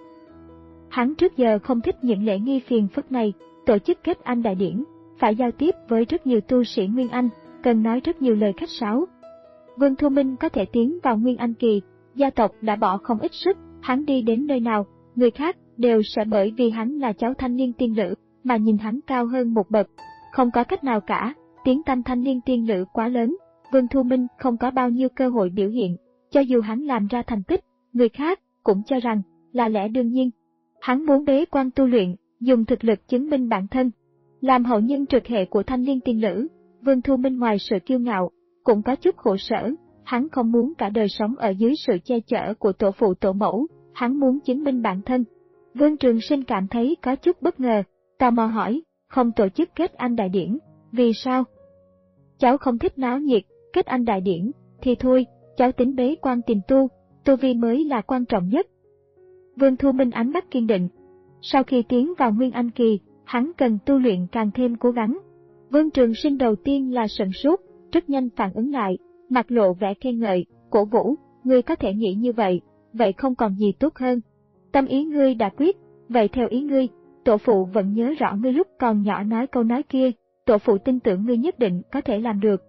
Hắn trước giờ không thích những lễ nghi phiền phức này, tổ chức kết anh đại điển, phải giao tiếp với rất nhiều tu sĩ Nguyên Anh, cần nói rất nhiều lời khách sáo. Vương Thu Minh có thể tiến vào Nguyên Anh Kỳ, gia tộc đã bỏ không ít sức, hắn đi đến nơi nào, người khác đều sẽ bởi vì hắn là cháu thanh niên tiên lữ, mà nhìn hắn cao hơn một bậc. Không có cách nào cả, tiếng tăm thanh niên tiên lữ quá lớn, Vương Thu Minh không có bao nhiêu cơ hội biểu hiện, cho dù hắn làm ra thành tích, người khác cũng cho rằng là lẽ đương nhiên. Hắn muốn bế quan tu luyện, dùng thực lực chứng minh bản thân. Làm hậu nhân trực hệ của thanh niên tiên lữ, Vương Thu Minh ngoài sự kiêu ngạo, cũng có chút khổ sở, hắn không muốn cả đời sống ở dưới sự che chở của tổ phụ tổ mẫu, hắn muốn chứng minh bản thân. Vương Trường Sinh cảm thấy có chút bất ngờ, tò mò hỏi, không tổ chức kết anh đại điển, vì sao? Cháu không thích náo nhiệt, kết anh đại điển, thì thôi, cháu tính bế quan tìm tu, tu vi mới là quan trọng nhất. Vương Thu Minh ánh mắt kiên định. Sau khi tiến vào Nguyên Anh Kỳ, hắn cần tu luyện càng thêm cố gắng. Vương Trường Sinh đầu tiên là sửng sốt, rất nhanh phản ứng lại, mặt lộ vẻ khen ngợi, cổ vũ, ngươi có thể nghĩ như vậy, vậy không còn gì tốt hơn. Tâm ý ngươi đã quyết, vậy theo ý ngươi, tổ phụ vẫn nhớ rõ ngươi lúc còn nhỏ nói câu nói kia, tổ phụ tin tưởng ngươi nhất định có thể làm được.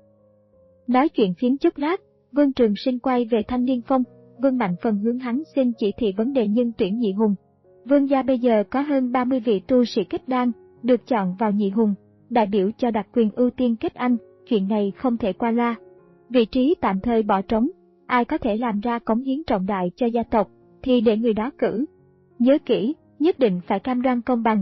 Nói chuyện phiếm chút lát, Vương Trường Sinh quay về Thanh Niên Phong, Vương Mạnh Phần hướng hắn xin chỉ thị vấn đề nhân tuyển nhị hùng. Vương gia bây giờ có hơn ba mươi vị tu sĩ kết đan, được chọn vào nhị hùng, đại biểu cho đặc quyền ưu tiên kết anh, chuyện này không thể qua loa. Vị trí tạm thời bỏ trống, ai có thể làm ra cống hiến trọng đại cho gia tộc, thì để người đó cử. Nhớ kỹ, nhất định phải cam đoan công bằng.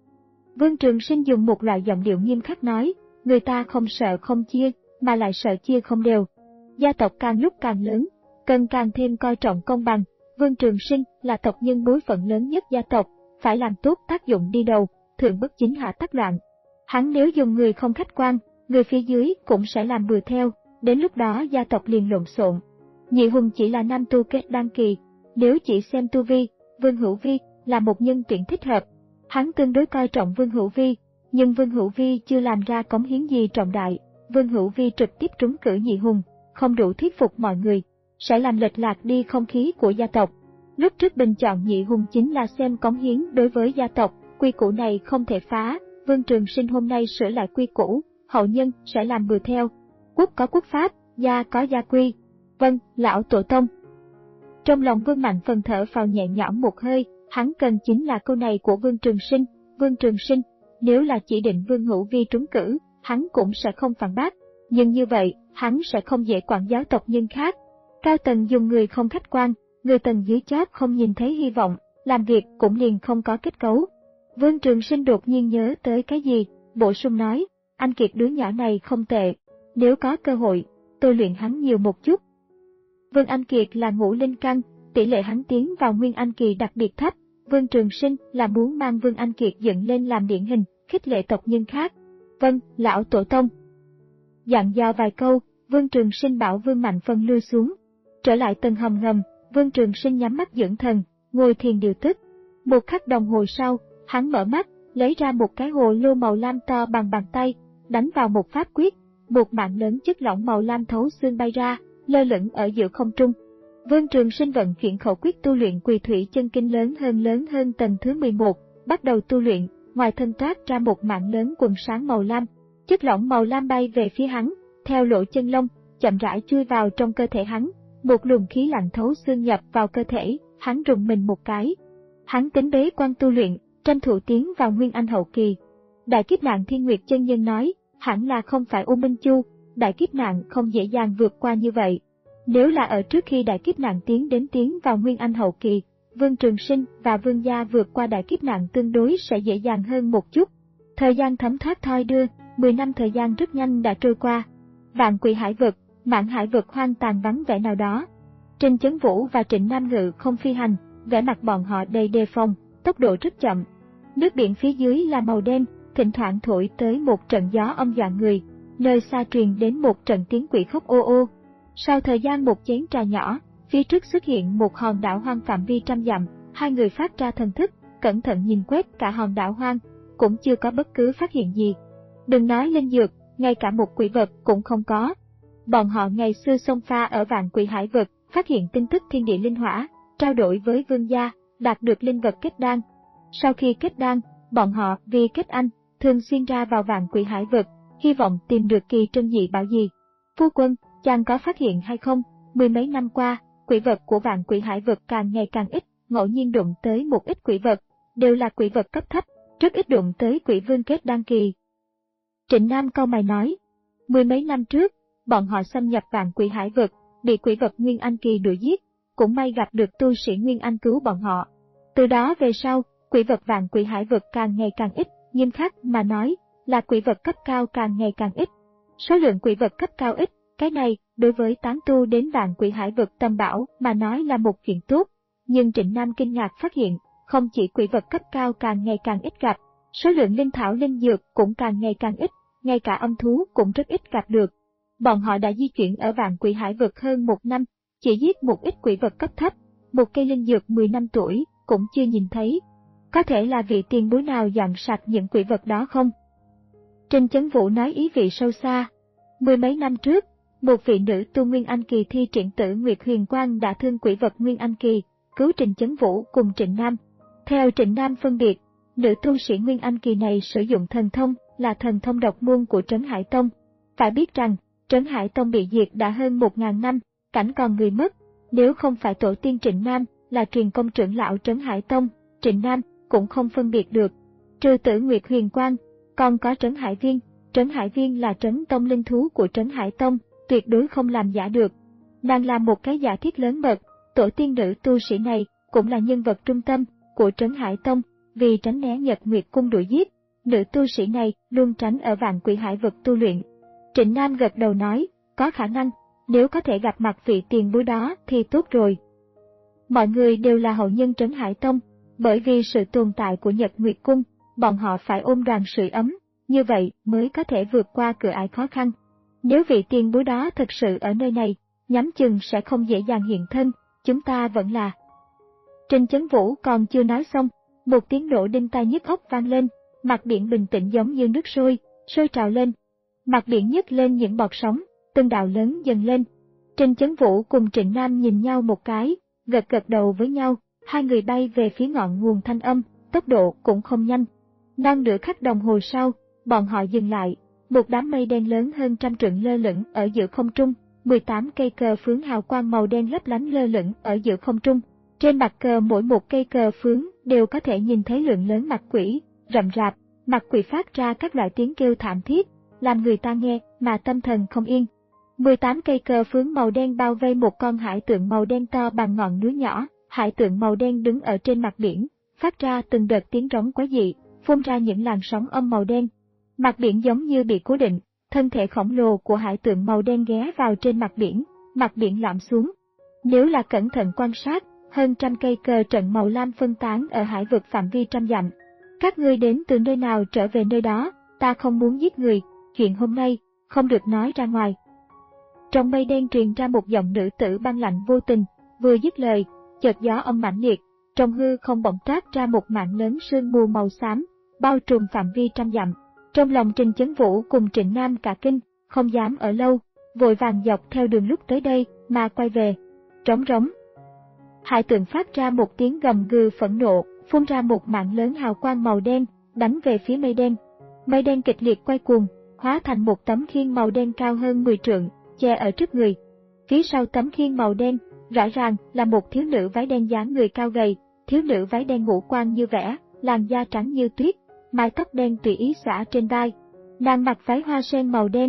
Vương Trường Sinh dùng một loại giọng điệu nghiêm khắc nói, người ta không sợ không chia, mà lại sợ chia không đều. Gia tộc càng lúc càng lớn, cần càng thêm coi trọng công bằng. Vương Trường Sinh là tộc nhân bối phận lớn nhất gia tộc, phải làm tốt tác dụng đi đầu, thượng bất chính hạ tắc loạn. Hắn nếu dùng người không khách quan, người phía dưới cũng sẽ làm bừa theo, đến lúc đó gia tộc liền lộn xộn. Nhị hùng chỉ là nam tu kết đan kỳ, nếu chỉ xem tu vi, Vương Hữu Vi là một nhân tuyển thích hợp. Hắn tương đối coi trọng Vương Hữu Vi, nhưng Vương Hữu Vi chưa làm ra cống hiến gì trọng đại. Vương Hữu Vi trực tiếp trúng cử nhị hùng, không đủ thuyết phục mọi người, sẽ làm lệch lạc đi không khí của gia tộc. Lúc trước bình chọn nhị hùng chính là xem cống hiến đối với gia tộc, quy củ này không thể phá. Vương Trường Sinh hôm nay sửa lại quy củ, hậu nhân sẽ làm bừa theo. Quốc có quốc pháp, gia có gia quy. Vâng, lão tổ tông. Trong lòng Vương Mạnh Phần thở phào nhẹ nhõm một hơi, hắn cần chính là câu này của Vương Trường Sinh. Vương Trường Sinh, nếu là chỉ định Vương Hữu Vi trúng cử, hắn cũng sẽ không phản bác, nhưng như vậy, hắn sẽ không dễ quản giáo tộc nhân khác. Cao tầng dùng người không khách quan, người tầng dưới chót không nhìn thấy hy vọng, làm việc cũng liền không có kết cấu. Vương Trường Sinh đột nhiên nhớ tới cái gì, bổ sung nói, anh Kiệt đứa nhỏ này không tệ, nếu có cơ hội, tôi luyện hắn nhiều một chút. Vương Anh Kiệt là ngũ linh căn, tỷ lệ hắn tiến vào Nguyên Anh Kỳ đặc biệt thấp. Vương Trường Sinh là muốn mang Vương Anh Kiệt dựng lên làm điển hình, khích lệ tộc nhân khác. Vâng, lão tổ tông. Dặn dò vài câu, Vương Trường Sinh bảo Vương Mạnh Phân lui xuống. Trở lại tầng hầm ngầm, Vương Trường Sinh nhắm mắt dưỡng thần, ngồi thiền điều tức. Một khắc đồng hồ sau, hắn mở mắt, lấy ra một cái hồ lô màu lam to bằng bàn tay, đánh vào một pháp quyết, một mạng lớn chất lỏng màu lam thấu xương bay ra, lơ lửng ở giữa không trung. Vương Trường Sinh vận chuyển khẩu quyết tu luyện Quỳ Thủy Chân Kinh lớn hơn lớn hơn tầng thứ mười một, bắt đầu tu luyện, ngoài thân toát ra một mạng lớn quần sáng màu lam, chất lỏng màu lam bay về phía hắn, theo lỗ chân lông, chậm rãi chui vào trong cơ thể hắn, một luồng khí lạnh thấu xương nhập vào cơ thể, hắn rùng mình một cái. Hắn tính bế quan tu luyện, tranh thủ tiến vào Nguyên Anh hậu kỳ. Đại kiếp nạn Thiên Nguyệt chân nhân nói, hẳn là không phải U Minh Chu, đại kiếp nạn không dễ dàng vượt qua như vậy. Nếu là ở trước khi đại kiếp nạn tiến đến tiến vào Nguyên Anh hậu kỳ, Vương Trường Sinh và Vương gia vượt qua đại kiếp nạn tương đối sẽ dễ dàng hơn một chút. Thời gian thấm thoát thoi đưa, mười năm thời gian rất nhanh đã trôi qua. Vạn Quỷ Hải vực, Mãn Hải vực hoang tàn vắng vẻ nào đó. Trình Chấn Vũ và Trịnh Nam Ngự không phi hành, vẻ mặt bọn họ đầy đề phòng, tốc độ rất chậm. Nước biển phía dưới là màu đen, thỉnh thoảng thổi tới một trận gió âm dọa người, nơi xa truyền đến một trận tiếng quỷ khóc ô ô. Sau thời gian một chén trà nhỏ, phía trước xuất hiện một hòn đảo hoang phạm vi trăm dặm, hai người phát ra thần thức, cẩn thận nhìn quét cả hòn đảo hoang, cũng chưa có bất cứ phát hiện gì. Đừng nói linh dược, ngay cả một quỷ vật cũng không có. Bọn họ ngày xưa xông pha ở Vạn Quỷ Hải vực, phát hiện tin tức thiên địa linh hỏa, trao đổi với vương gia, đạt được linh vật kết đan. Sau khi kết đan, bọn họ vì kết anh, thường xuyên ra vào Vạn Quỷ Hải vực, hy vọng tìm được kỳ trân dị bảo gì. Phu quân, chàng có phát hiện hay không, mười mấy năm qua, quỷ vật của Vạn Quỷ Hải vực càng ngày càng ít, ngẫu nhiên đụng tới một ít quỷ vật, đều là quỷ vật cấp thấp, rất ít đụng tới quỷ vương kết đan kỳ. Trịnh Nam cau mày nói, mười mấy năm trước, bọn họ xâm nhập Vạn Quỷ Hải vực, bị quỷ vật Nguyên Anh kỳ đuổi giết, cũng may gặp được tu sĩ Nguyên Anh cứu bọn họ. Từ đó về sau, quỷ vật Vạn Quỷ Hải vực càng ngày càng ít, nghiêm khắc mà nói, là quỷ vật cấp cao càng ngày càng ít. Số lượng quỷ vật cấp cao ít, cái này, đối với tán tu đến Vạn Quỷ Hải vực Tâm Bảo mà nói là một chuyện tốt. Nhưng Trịnh Nam kinh ngạc phát hiện, không chỉ quỷ vật cấp cao càng ngày càng ít gặp, số lượng linh thảo linh dược cũng càng ngày càng ít, ngay cả âm thú cũng rất ít gặp được. Bọn họ đã di chuyển ở Vạn Quỷ Hải vực hơn một năm, chỉ giết một ít quỷ vật cấp thấp, một cây linh dược mười năm tuổi cũng chưa nhìn thấy. Có thể là vị tiền bối nào dọn sạch những quỷ vật đó không? Trình Chấn Vũ nói ý vị sâu xa. Mười mấy năm trước, một vị nữ tu Nguyên Anh kỳ thi triển tử Nguyệt Huyền Quang đã thương quỷ vật Nguyên Anh kỳ, cứu Trình Chấn Vũ cùng Trịnh Nam. Theo Trịnh Nam phân biệt, nữ tu sĩ Nguyên Anh kỳ này sử dụng thần thông là thần thông độc môn của Trấn Hải Tông. Phải biết rằng, Trấn Hải Tông bị diệt đã hơn một ngàn năm, cảnh còn người mất. Nếu không phải tổ tiên Trịnh Nam là truyền công trưởng lão Trấn Hải Tông, Trịnh Nam cũng không phân biệt được. Trừ tử Nguyệt Huyền Quang, còn có Trấn Hải Viên. Trấn Hải Viên là trấn tông linh thú của Trấn Hải Tông, tuyệt đối không làm giả được. Nàng là một cái giả thiết lớn mật, tổ tiên nữ tu sĩ này cũng là nhân vật trung tâm của Trấn Hải Tông, vì tránh né Nhật Nguyệt cung đuổi giết. Nữ tu sĩ này luôn tránh ở Vạn Quỷ Hải vực tu luyện. Trịnh Nam gật đầu nói, có khả năng, nếu có thể gặp mặt vị tiền bối đó thì tốt rồi. Mọi người đều là hậu nhân Trấn Hải Tông, bởi vì sự tồn tại của Nhật Nguyệt cung, bọn họ phải ôm đoàn sưởi ấm, như vậy mới có thể vượt qua cửa ải khó khăn. Nếu vị tiền bối đó thực sự ở nơi này, nhắm chừng sẽ không dễ dàng hiện thân, chúng ta vẫn là. Trình Chấn Vũ còn chưa nói xong, một tiếng nổ đinh tai nhức óc vang lên, mặt biển bình tĩnh giống như nước sôi, sôi trào lên. Mặt biển nhấc lên những bọt sóng, từng đạo lớn dần lên. Trình Chấn Vũ cùng Trịnh Nam nhìn nhau một cái, gật gật đầu với nhau, hai người bay về phía ngọn nguồn thanh âm, tốc độ cũng không nhanh. Non nửa khắc đồng hồ sau, bọn họ dừng lại, một đám mây đen lớn hơn trăm trượng lơ lửng ở giữa không trung, mười tám cây cờ phướng hào quang màu đen lấp lánh lơ lửng ở giữa không trung. Trên mặt cờ mỗi một cây cờ phướng đều có thể nhìn thấy lượng lớn mặt quỷ, rậm rạp, mặt quỷ phát ra các loại tiếng kêu thảm thiết, làm người ta nghe mà tâm thần không yên. mười tám cây cờ phướng màu đen bao vây một con hải tượng màu đen to bằng ngọn núi nhỏ, hải tượng màu đen đứng ở trên mặt biển, phát ra từng đợt tiếng rống quái dị, phun ra những làn sóng âm màu đen. Mặt biển giống như bị cố định, thân thể khổng lồ của hải tượng màu đen ghé vào trên mặt biển, mặt biển lõm xuống. Nếu là cẩn thận quan sát, hơn trăm cây cờ trận màu lam phân tán ở hải vực phạm vi trăm dặm. Các ngươi đến từ nơi nào trở về nơi đó, ta không muốn giết người, chuyện hôm nay không được nói ra ngoài. Trong mây đen truyền ra một giọng nữ tử băng lạnh vô tình, vừa dứt lời, chợt gió âm mãnh liệt, trong hư không bỗng toát ra một mảng lớn sương mù màu xám, bao trùm phạm vi trăm dặm. Trong lòng Trình Chấn Vũ cùng Trịnh Nam cả kinh, không dám ở lâu, vội vàng dọc theo đường lúc tới đây mà quay về. Trống rống. Hải tượng phát ra một tiếng gầm gừ phẫn nộ, phun ra một mảng lớn hào quang màu đen, đánh về phía mây đen. Mây đen kịch liệt quay cuồng, hóa thành một tấm khiên màu đen cao hơn mười trượng, che ở trước người. Phía sau tấm khiên màu đen, rõ ràng là một thiếu nữ váy đen dáng người cao gầy, thiếu nữ váy đen ngũ quan như vẽ, làn da trắng như tuyết, mái tóc đen tùy ý xõa trên vai. Nàng mặc váy hoa sen màu đen,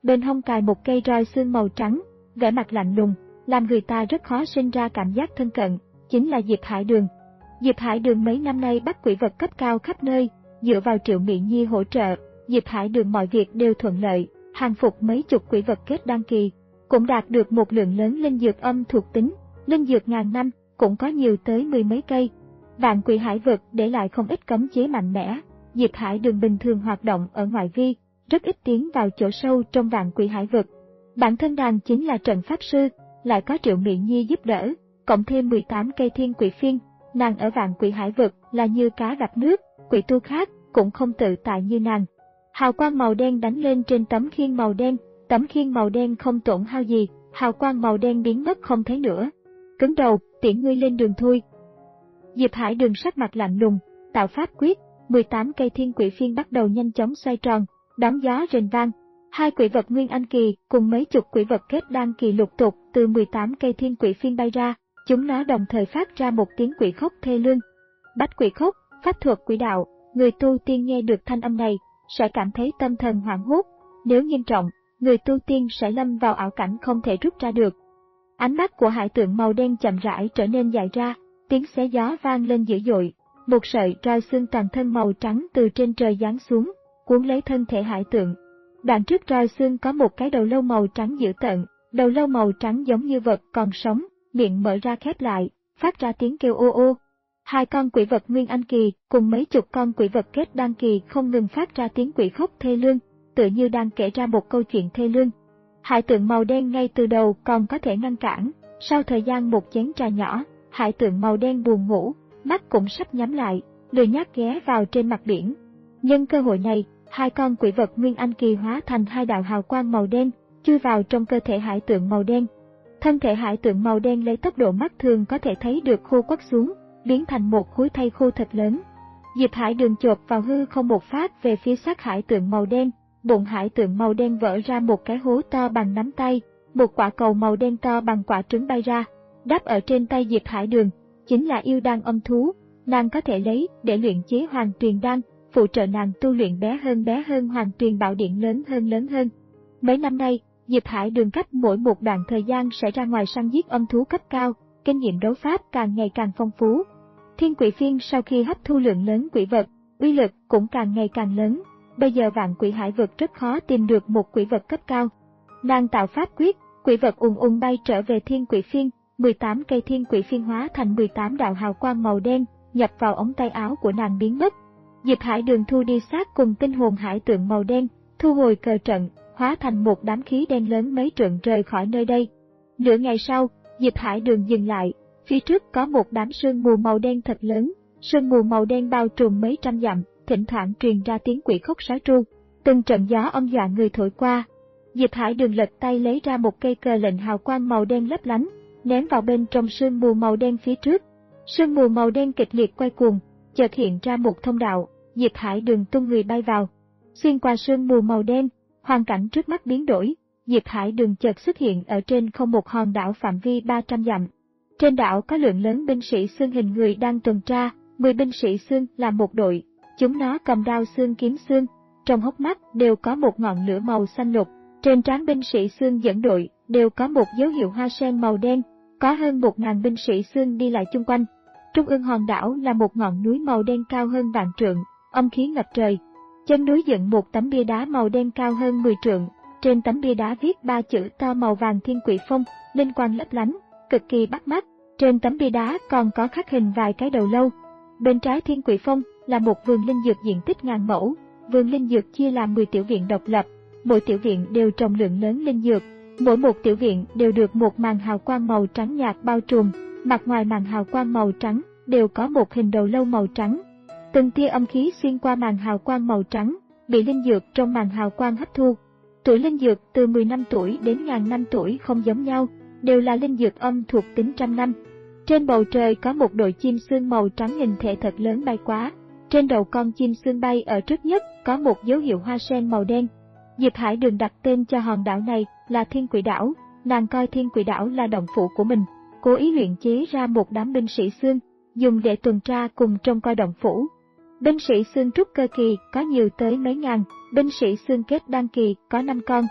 bên hông cài một cây roi xương màu trắng, vẻ mặt lạnh lùng, làm người ta rất khó sinh ra cảm giác thân cận, chính là Diệp Hải Đường. Diệp Hải Đường mấy năm nay bắt quỷ vật cấp cao khắp nơi, dựa vào Triệu Mỹ Nhi hỗ trợ, Diệp Hải Đường mọi việc đều thuận lợi, hàng phục mấy chục quỷ vật kết đăng kỳ, cũng đạt được một lượng lớn linh dược âm thuộc tính, linh dược ngàn năm, cũng có nhiều tới mười mấy cây. Vạn quỷ hải vực để lại không ít cấm chế mạnh mẽ, Diệp Hải Đường bình thường hoạt động ở ngoại vi, rất ít tiến vào chỗ sâu trong vạn quỷ hải vực. Bản thân nàng chính là trận pháp sư, lại có Triệu Mỹ Nhi giúp đỡ, cộng thêm mười tám cây thiên quỷ phiên, nàng ở vạn quỷ hải vực là như cá gặp nước, quỷ tu khác cũng không tự tại như nàng. Hào quang màu đen đánh lên trên tấm khiên màu đen, tấm khiên màu đen không tổn hao gì, hào quang màu đen biến mất không thấy nữa. Cứng đầu, tiễn ngươi lên đường thôi. Diệp Hải Đường sắc mặt lạnh lùng, tạo pháp quyết, mười tám cây thiên quỷ phiên bắt đầu nhanh chóng xoay tròn, đón gió rền vang. Hai quỷ vật nguyên anh kỳ cùng mấy chục quỷ vật kết đan kỳ lục tục từ mười tám cây thiên quỷ phiên bay ra, chúng nó đồng thời phát ra một tiếng quỷ khóc thê lương. Bách quỷ khóc, pháp thuật quỷ đạo, người tu tiên nghe được thanh âm này sẽ cảm thấy tâm thần hoảng hốt, nếu nghiêm trọng, người tu tiên sẽ lâm vào ảo cảnh không thể rút ra được. Ánh mắt của hải tượng màu đen chậm rãi trở nên dài ra, tiếng xé gió vang lên dữ dội, một sợi roi xương toàn thân màu trắng từ trên trời giáng xuống, cuốn lấy thân thể hải tượng. Đoạn trước roi xương có một cái đầu lâu màu trắng dữ tợn, đầu lâu màu trắng giống như vật còn sống, miệng mở ra khép lại, phát ra tiếng kêu ô ô. Hai con quỷ vật nguyên anh kỳ cùng mấy chục con quỷ vật kết đan kỳ không ngừng phát ra tiếng quỷ khóc thê lương, tựa như đang kể ra một câu chuyện thê lương. Hải tượng màu đen ngay từ đầu còn có thể ngăn cản, sau thời gian một chén trà nhỏ, hải tượng màu đen buồn ngủ, mắt cũng sắp nhắm lại, lười nhác ghé vào trên mặt biển. Nhân cơ hội này, hai con quỷ vật nguyên anh kỳ hóa thành hai đạo hào quang màu đen, chui vào trong cơ thể hải tượng màu đen. Thân thể hải tượng màu đen lấy tốc độ mắt thường có thể thấy được khô quắt xuống, biến thành một khối thây khô thật lớn. Diệp Hải Đường chộp vào hư không một phát về phía xác hải tượng màu đen, bụng hải tượng màu đen vỡ ra một cái hố to bằng nắm tay, một quả cầu màu đen to bằng quả trứng bay ra, đắp ở trên tay Diệp Hải Đường, chính là yêu đan âm thú, nàng có thể lấy để luyện chế hoàng tuyền đan, phụ trợ nàng tu luyện bé hơn bé hơn hoàng tuyền bảo điện lớn hơn lớn hơn. Mấy năm nay, Diệp Hải Đường cách mỗi một đoạn thời gian sẽ ra ngoài săn giết âm thú cấp cao, kinh nghiệm đấu pháp càng ngày càng phong phú. Thiên quỷ phiên sau khi hấp thu lượng lớn quỷ vật, uy lực cũng càng ngày càng lớn. Bây giờ vạn quỷ hải vực rất khó tìm được một quỷ vật cấp cao. Nàng tạo pháp quyết, quỷ vật ùn ùn bay trở về thiên quỷ phiên, mười tám cây thiên quỷ phiên hóa thành mười tám đạo hào quang màu đen, nhập vào ống tay áo của nàng biến mất. Diệp Hải Đường thu đi xác cùng tinh hồn hải tượng màu đen, thu hồi cờ trận, hóa thành một đám khí đen lớn mấy trượng rời khỏi nơi đây. Nửa ngày sau, Diệp Hải Đường dừng lại, phía trước có một đám sương mù màu đen thật lớn, sương mù màu đen bao trùm mấy trăm dặm, thỉnh thoảng truyền ra tiếng quỷ khóc sáo tru, từng trận gió âm dọa người thổi qua. Diệp Hải Đường lật tay lấy ra một cây cờ lệnh hào quang màu đen lấp lánh, ném vào bên trong sương mù màu đen phía trước. Sương mù màu đen kịch liệt quay cuồng, chợt hiện ra một thông đạo, Diệp Hải Đường tung người bay vào. Xuyên qua sương mù màu đen, hoàn cảnh trước mắt biến đổi, Diệp Hải Đường chợt xuất hiện ở trên không một hòn đảo phạm vi ba trăm dặm. Trên đảo có lượng lớn binh sĩ xương hình người đang tuần tra, mười binh sĩ xương là một đội, chúng nó cầm đao xương kiếm xương, trong hốc mắt đều có một ngọn lửa màu xanh lục, trên trán binh sĩ xương dẫn đội đều có một dấu hiệu hoa sen màu đen, có hơn một ngàn binh sĩ xương đi lại chung quanh. Trung ương hòn đảo là một ngọn núi màu đen cao hơn vạn trượng, âm khí ngập trời. Chân núi dựng một tấm bia đá màu đen cao hơn mười trượng, trên tấm bia đá viết ba chữ to màu vàng Thiên Quỷ Phong, linh quang lấp lánh, cực kỳ bắt mắt. Trên tấm bia đá còn có khắc hình vài cái đầu lâu. Bên trái Thiên Quỷ Phong là một vườn linh dược diện tích ngàn mẫu, vườn linh dược chia làm mười tiểu viện độc lập, mỗi tiểu viện đều trồng lượng lớn linh dược, mỗi một tiểu viện đều được một màn hào quang màu trắng nhạt bao trùm, mặt ngoài màn hào quang màu trắng đều có một hình đầu lâu màu trắng. Từng tia âm khí xuyên qua màn hào quang màu trắng, bị linh dược trong màn hào quang hấp thu. Tuổi linh dược từ mười năm tuổi đến ngàn năm tuổi không giống nhau, đều là linh dược âm thuộc tính trăm năm. Trên bầu trời có một đội chim sương màu trắng hình thể thật lớn bay quá. Trên đầu con chim sương bay ở trước nhất có một dấu hiệu hoa sen màu đen. Diệp Hải Đường đặt tên cho hòn đảo này là Thiên Quỷ Đảo, nàng coi Thiên Quỷ Đảo là động phủ của mình, cố ý luyện chế ra một đám binh sĩ xương, dùng để tuần tra cùng trông coi động phủ. Binh sĩ xương trúc cơ kỳ có nhiều tới mấy ngàn, binh sĩ xương kết đan kỳ có năm con.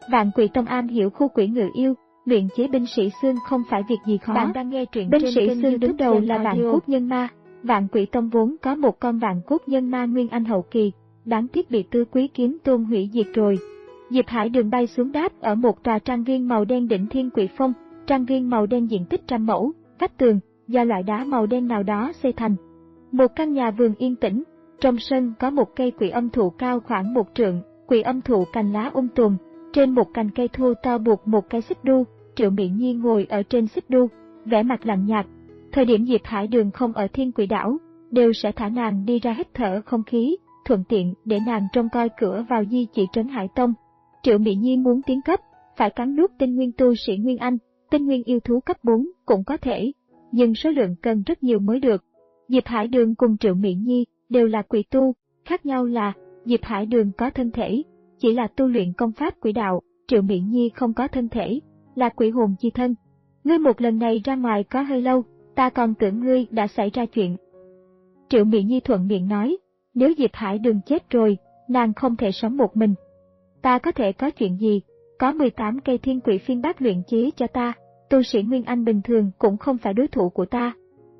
Vạn Quỷ Tông am hiểu khu quỷ ngự yêu, luyện chế binh sĩ xương không phải việc gì khó. Bạn đang nghe truyện binh sĩ xương đứng đầu là Vạn Cốt Nhân Ma. Vạn Quỷ Tông vốn có một con Vạn Cốt Nhân Ma nguyên anh hậu kỳ, đáng tiếc bị Tứ Quý Kiếm Tôn hủy diệt rồi. Diệp Hải Đường bay xuống đáp ở một tòa trang viên màu đen đỉnh Thiên Quỷ Phong, trang viên màu đen diện tích trăm mẫu, vách tường do loại đá màu đen nào đó xây thành. Một căn nhà vườn yên tĩnh, trong sân có một cây quỷ âm thụ cao khoảng một trượng, quỷ âm thụ cành lá um tùm, trên một cành cây thô to buộc một cái xích đu, Triệu Mỹ Nhi ngồi ở trên xích đu, vẻ mặt lạnh nhạt. Thời điểm Diệp Hải Đường không ở Thiên Quỷ Đảo, đều sẽ thả nàng đi ra hít thở không khí, thuận tiện để nàng trông coi cửa vào di chỉ trấn Hải Tông. Triệu Mỹ Nhi muốn tiến cấp, phải cắn nuốt tinh nguyên tu sĩ Nguyên Anh, tinh nguyên yêu thú cấp bốn cũng có thể, nhưng số lượng cần rất nhiều mới được. Diệp Hải Đường cùng Triệu Mỹ Nhi đều là quỷ tu, khác nhau là Diệp Hải Đường có thân thể, chỉ là tu luyện công pháp quỷ đạo, Triệu Mỹ Nhi không có thân thể, là quỷ hồn chi thân. Ngươi một lần này ra ngoài có hơi lâu, ta còn tưởng ngươi đã xảy ra chuyện. Triệu Mỹ Nhi thuận miệng nói, nếu Diệp Hải Đường chết rồi, nàng không thể sống một mình. Ta có thể có chuyện gì, có mười tám cây thiên quỷ phiên bác luyện chế cho ta, tu sĩ Nguyên Anh bình thường cũng không phải đối thủ của ta.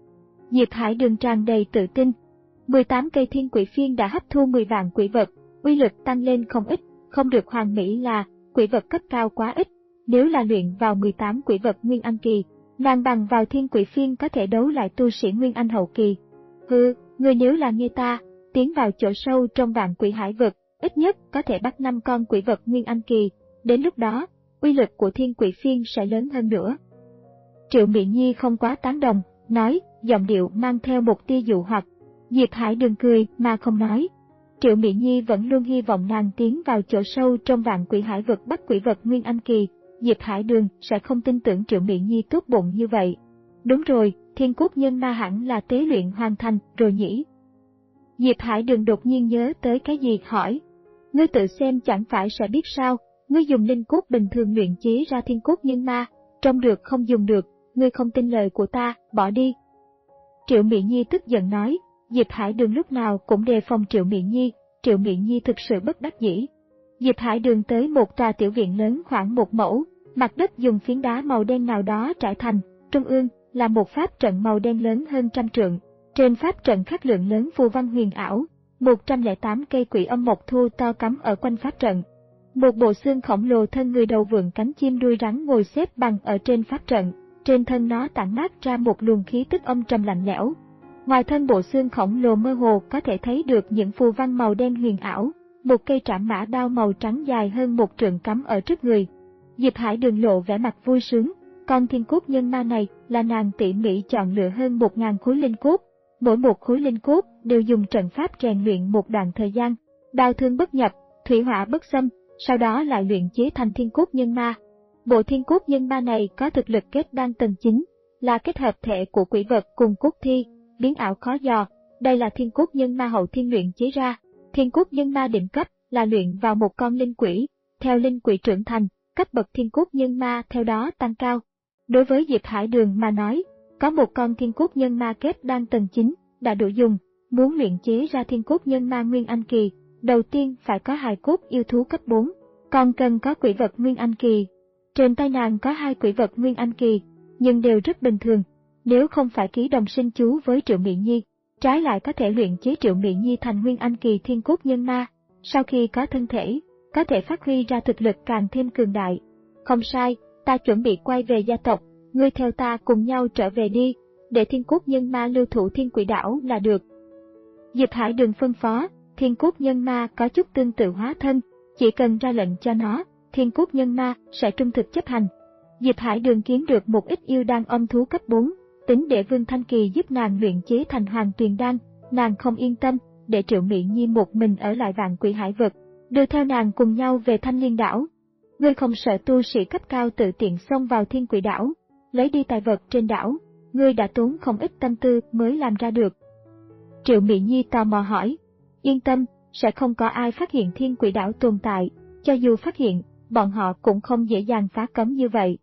Diệp Hải Đường tràn đầy tự tin. mười tám cây thiên quỷ phiên đã hấp thu mười vạn quỷ vật, uy lực tăng lên không ít, không được hoàn mỹ là quỷ vật cấp cao quá ít. Nếu là luyện vào mười tám quỷ vật Nguyên Anh kỳ, nàng bằng vào thiên quỷ phiên có thể đấu lại tu sĩ Nguyên Anh hậu kỳ. Hừ, người nếu là nghe ta, tiến vào chỗ sâu trong vạn quỷ hải vực, ít nhất có thể bắt năm con quỷ vật Nguyên Anh kỳ, đến lúc đó, uy lực của thiên quỷ phiên sẽ lớn hơn nữa. Triệu Mỹ Nhi không quá tán đồng, nói, giọng điệu mang theo một tia dụ hoặc. Diệp Hải Đường cười mà không nói. Triệu Mỹ Nhi vẫn luôn hy vọng nàng tiến vào chỗ sâu trong vạn quỷ hải vực bắt quỷ vật Nguyên Anh kỳ. Diệp Hải Đường sẽ không tin tưởng Triệu Mỹ Nhi tốt bụng như vậy. Đúng rồi, thiên cốt nhân ma hẳn là tế luyện hoàn thành rồi nhỉ? Diệp Hải Đường đột nhiên nhớ tới cái gì hỏi. Ngươi tự xem chẳng phải sẽ biết sao, ngươi dùng linh cốt bình thường luyện chế ra thiên cốt nhân ma, trông được không dùng được, ngươi không tin lời của ta, bỏ đi. Triệu Mỹ Nhi tức giận nói, Diệp Hải Đường lúc nào cũng đề phòng Triệu Mỹ Nhi, Triệu Mỹ Nhi thực sự bất đắc dĩ. Diệp Hải Đường tới một tòa tiểu viện lớn khoảng một mẫu, mặt đất dùng phiến đá màu đen nào đó trải thành, trung ương là một pháp trận màu đen lớn hơn trăm trượng. Trên pháp trận khắc lượng lớn phù văn huyền ảo, một trăm lẻ tám cây quỷ âm mộc thu to cắm ở quanh pháp trận. Một bộ xương khổng lồ thân người đầu vượn cánh chim đuôi rắn ngồi xếp bằng ở trên pháp trận, trên thân nó tản mát ra một luồng khí tức âm trầm lạnh lẽo. Ngoài thân bộ xương khổng lồ mơ hồ có thể thấy được những phù văn màu đen huyền ảo, một cây trảm mã đao màu trắng dài hơn một trượng cắm ở trước người. Diệp Hải Đường lộ vẻ mặt vui sướng, con thiên cốt nhân ma này là nàng tỉ mỉ chọn lựa hơn một ngàn khối linh cốt, mỗi một khối linh cốt đều dùng trận pháp rèn luyện một đoạn thời gian, đao thương bất nhập, thủy hỏa bất xâm, sau đó lại luyện chế thành thiên cốt nhân ma. Bộ thiên cốt nhân ma này có thực lực kết đan tầng chín, là kết hợp thể của quỷ vật cùng cốt thi, biến ảo khó dò, đây là thiên cốt nhân ma hậu thiên luyện chế ra. Thiên cốt nhân ma đỉnh cấp là luyện vào một con linh quỷ, theo linh quỷ trưởng thành, cấp bậc thiên cốt nhân ma theo đó tăng cao. Đối với Diệp Hải Đường mà nói, có một con thiên cốt nhân ma kết đan tầng chín đã đủ dùng, muốn luyện chế ra thiên cốt nhân ma Nguyên Anh kỳ, đầu tiên phải có hài cốt yêu thú cấp bốn, còn cần có quỷ vật Nguyên Anh kỳ. Trên tay nàng có hai quỷ vật Nguyên Anh kỳ, nhưng đều rất bình thường, nếu không phải ký đồng sinh chú với Triệu Mỹ Nhi, trái lại có thể luyện chế Triệu Mỹ Nhi thành Nguyên Anh kỳ thiên cốt nhân ma, sau khi có thân thể, có thể phát huy ra thực lực càng thêm cường đại. Không sai, ta chuẩn bị quay về gia tộc, ngươi theo ta cùng nhau trở về đi, để thiên cốt nhân ma lưu thủ Thiên Quỷ Đảo là được. Diệp Hải Đường phân phó, thiên cốt nhân ma có chút tương tự hóa thân, chỉ cần ra lệnh cho nó, thiên cốt nhân ma sẽ trung thực chấp hành. Diệp Hải Đường kiếm được một ít yêu đan âm thú cấp bốn, tính để Vương Thanh Kỳ giúp nàng luyện chế thành Hoàng Tuyền đan, nàng không yên tâm, để Triệu Mỹ Nhi một mình ở lại vạn quỷ hải vực, đưa theo nàng cùng nhau về Thanh Liên đảo. Ngươi không sợ tu sĩ cấp cao tự tiện xông vào Thiên Quỷ đảo, lấy đi tài vật trên đảo, ngươi đã tốn không ít tâm tư mới làm ra được. Triệu Mỹ Nhi tò mò hỏi, yên tâm, sẽ không có ai phát hiện Thiên Quỷ đảo tồn tại, cho dù phát hiện, bọn họ cũng không dễ dàng phá cấm như vậy.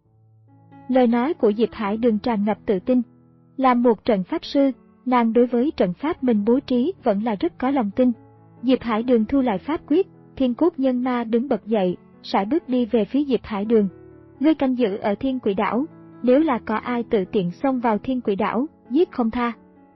Lời nói của Diệp Hải Đường tràn ngập tự tin. Làm một trận pháp sư, nàng đối với trận pháp mình bố trí vẫn là rất có lòng tin. Diệp Hải Đường thu lại pháp quyết, thiên cốt nhân ma đứng bật dậy, sải bước đi về phía Diệp Hải Đường. Ngươi canh giữ ở Thiên Quỷ Đảo, nếu là có ai tự tiện xông vào Thiên Quỷ Đảo, giết không tha.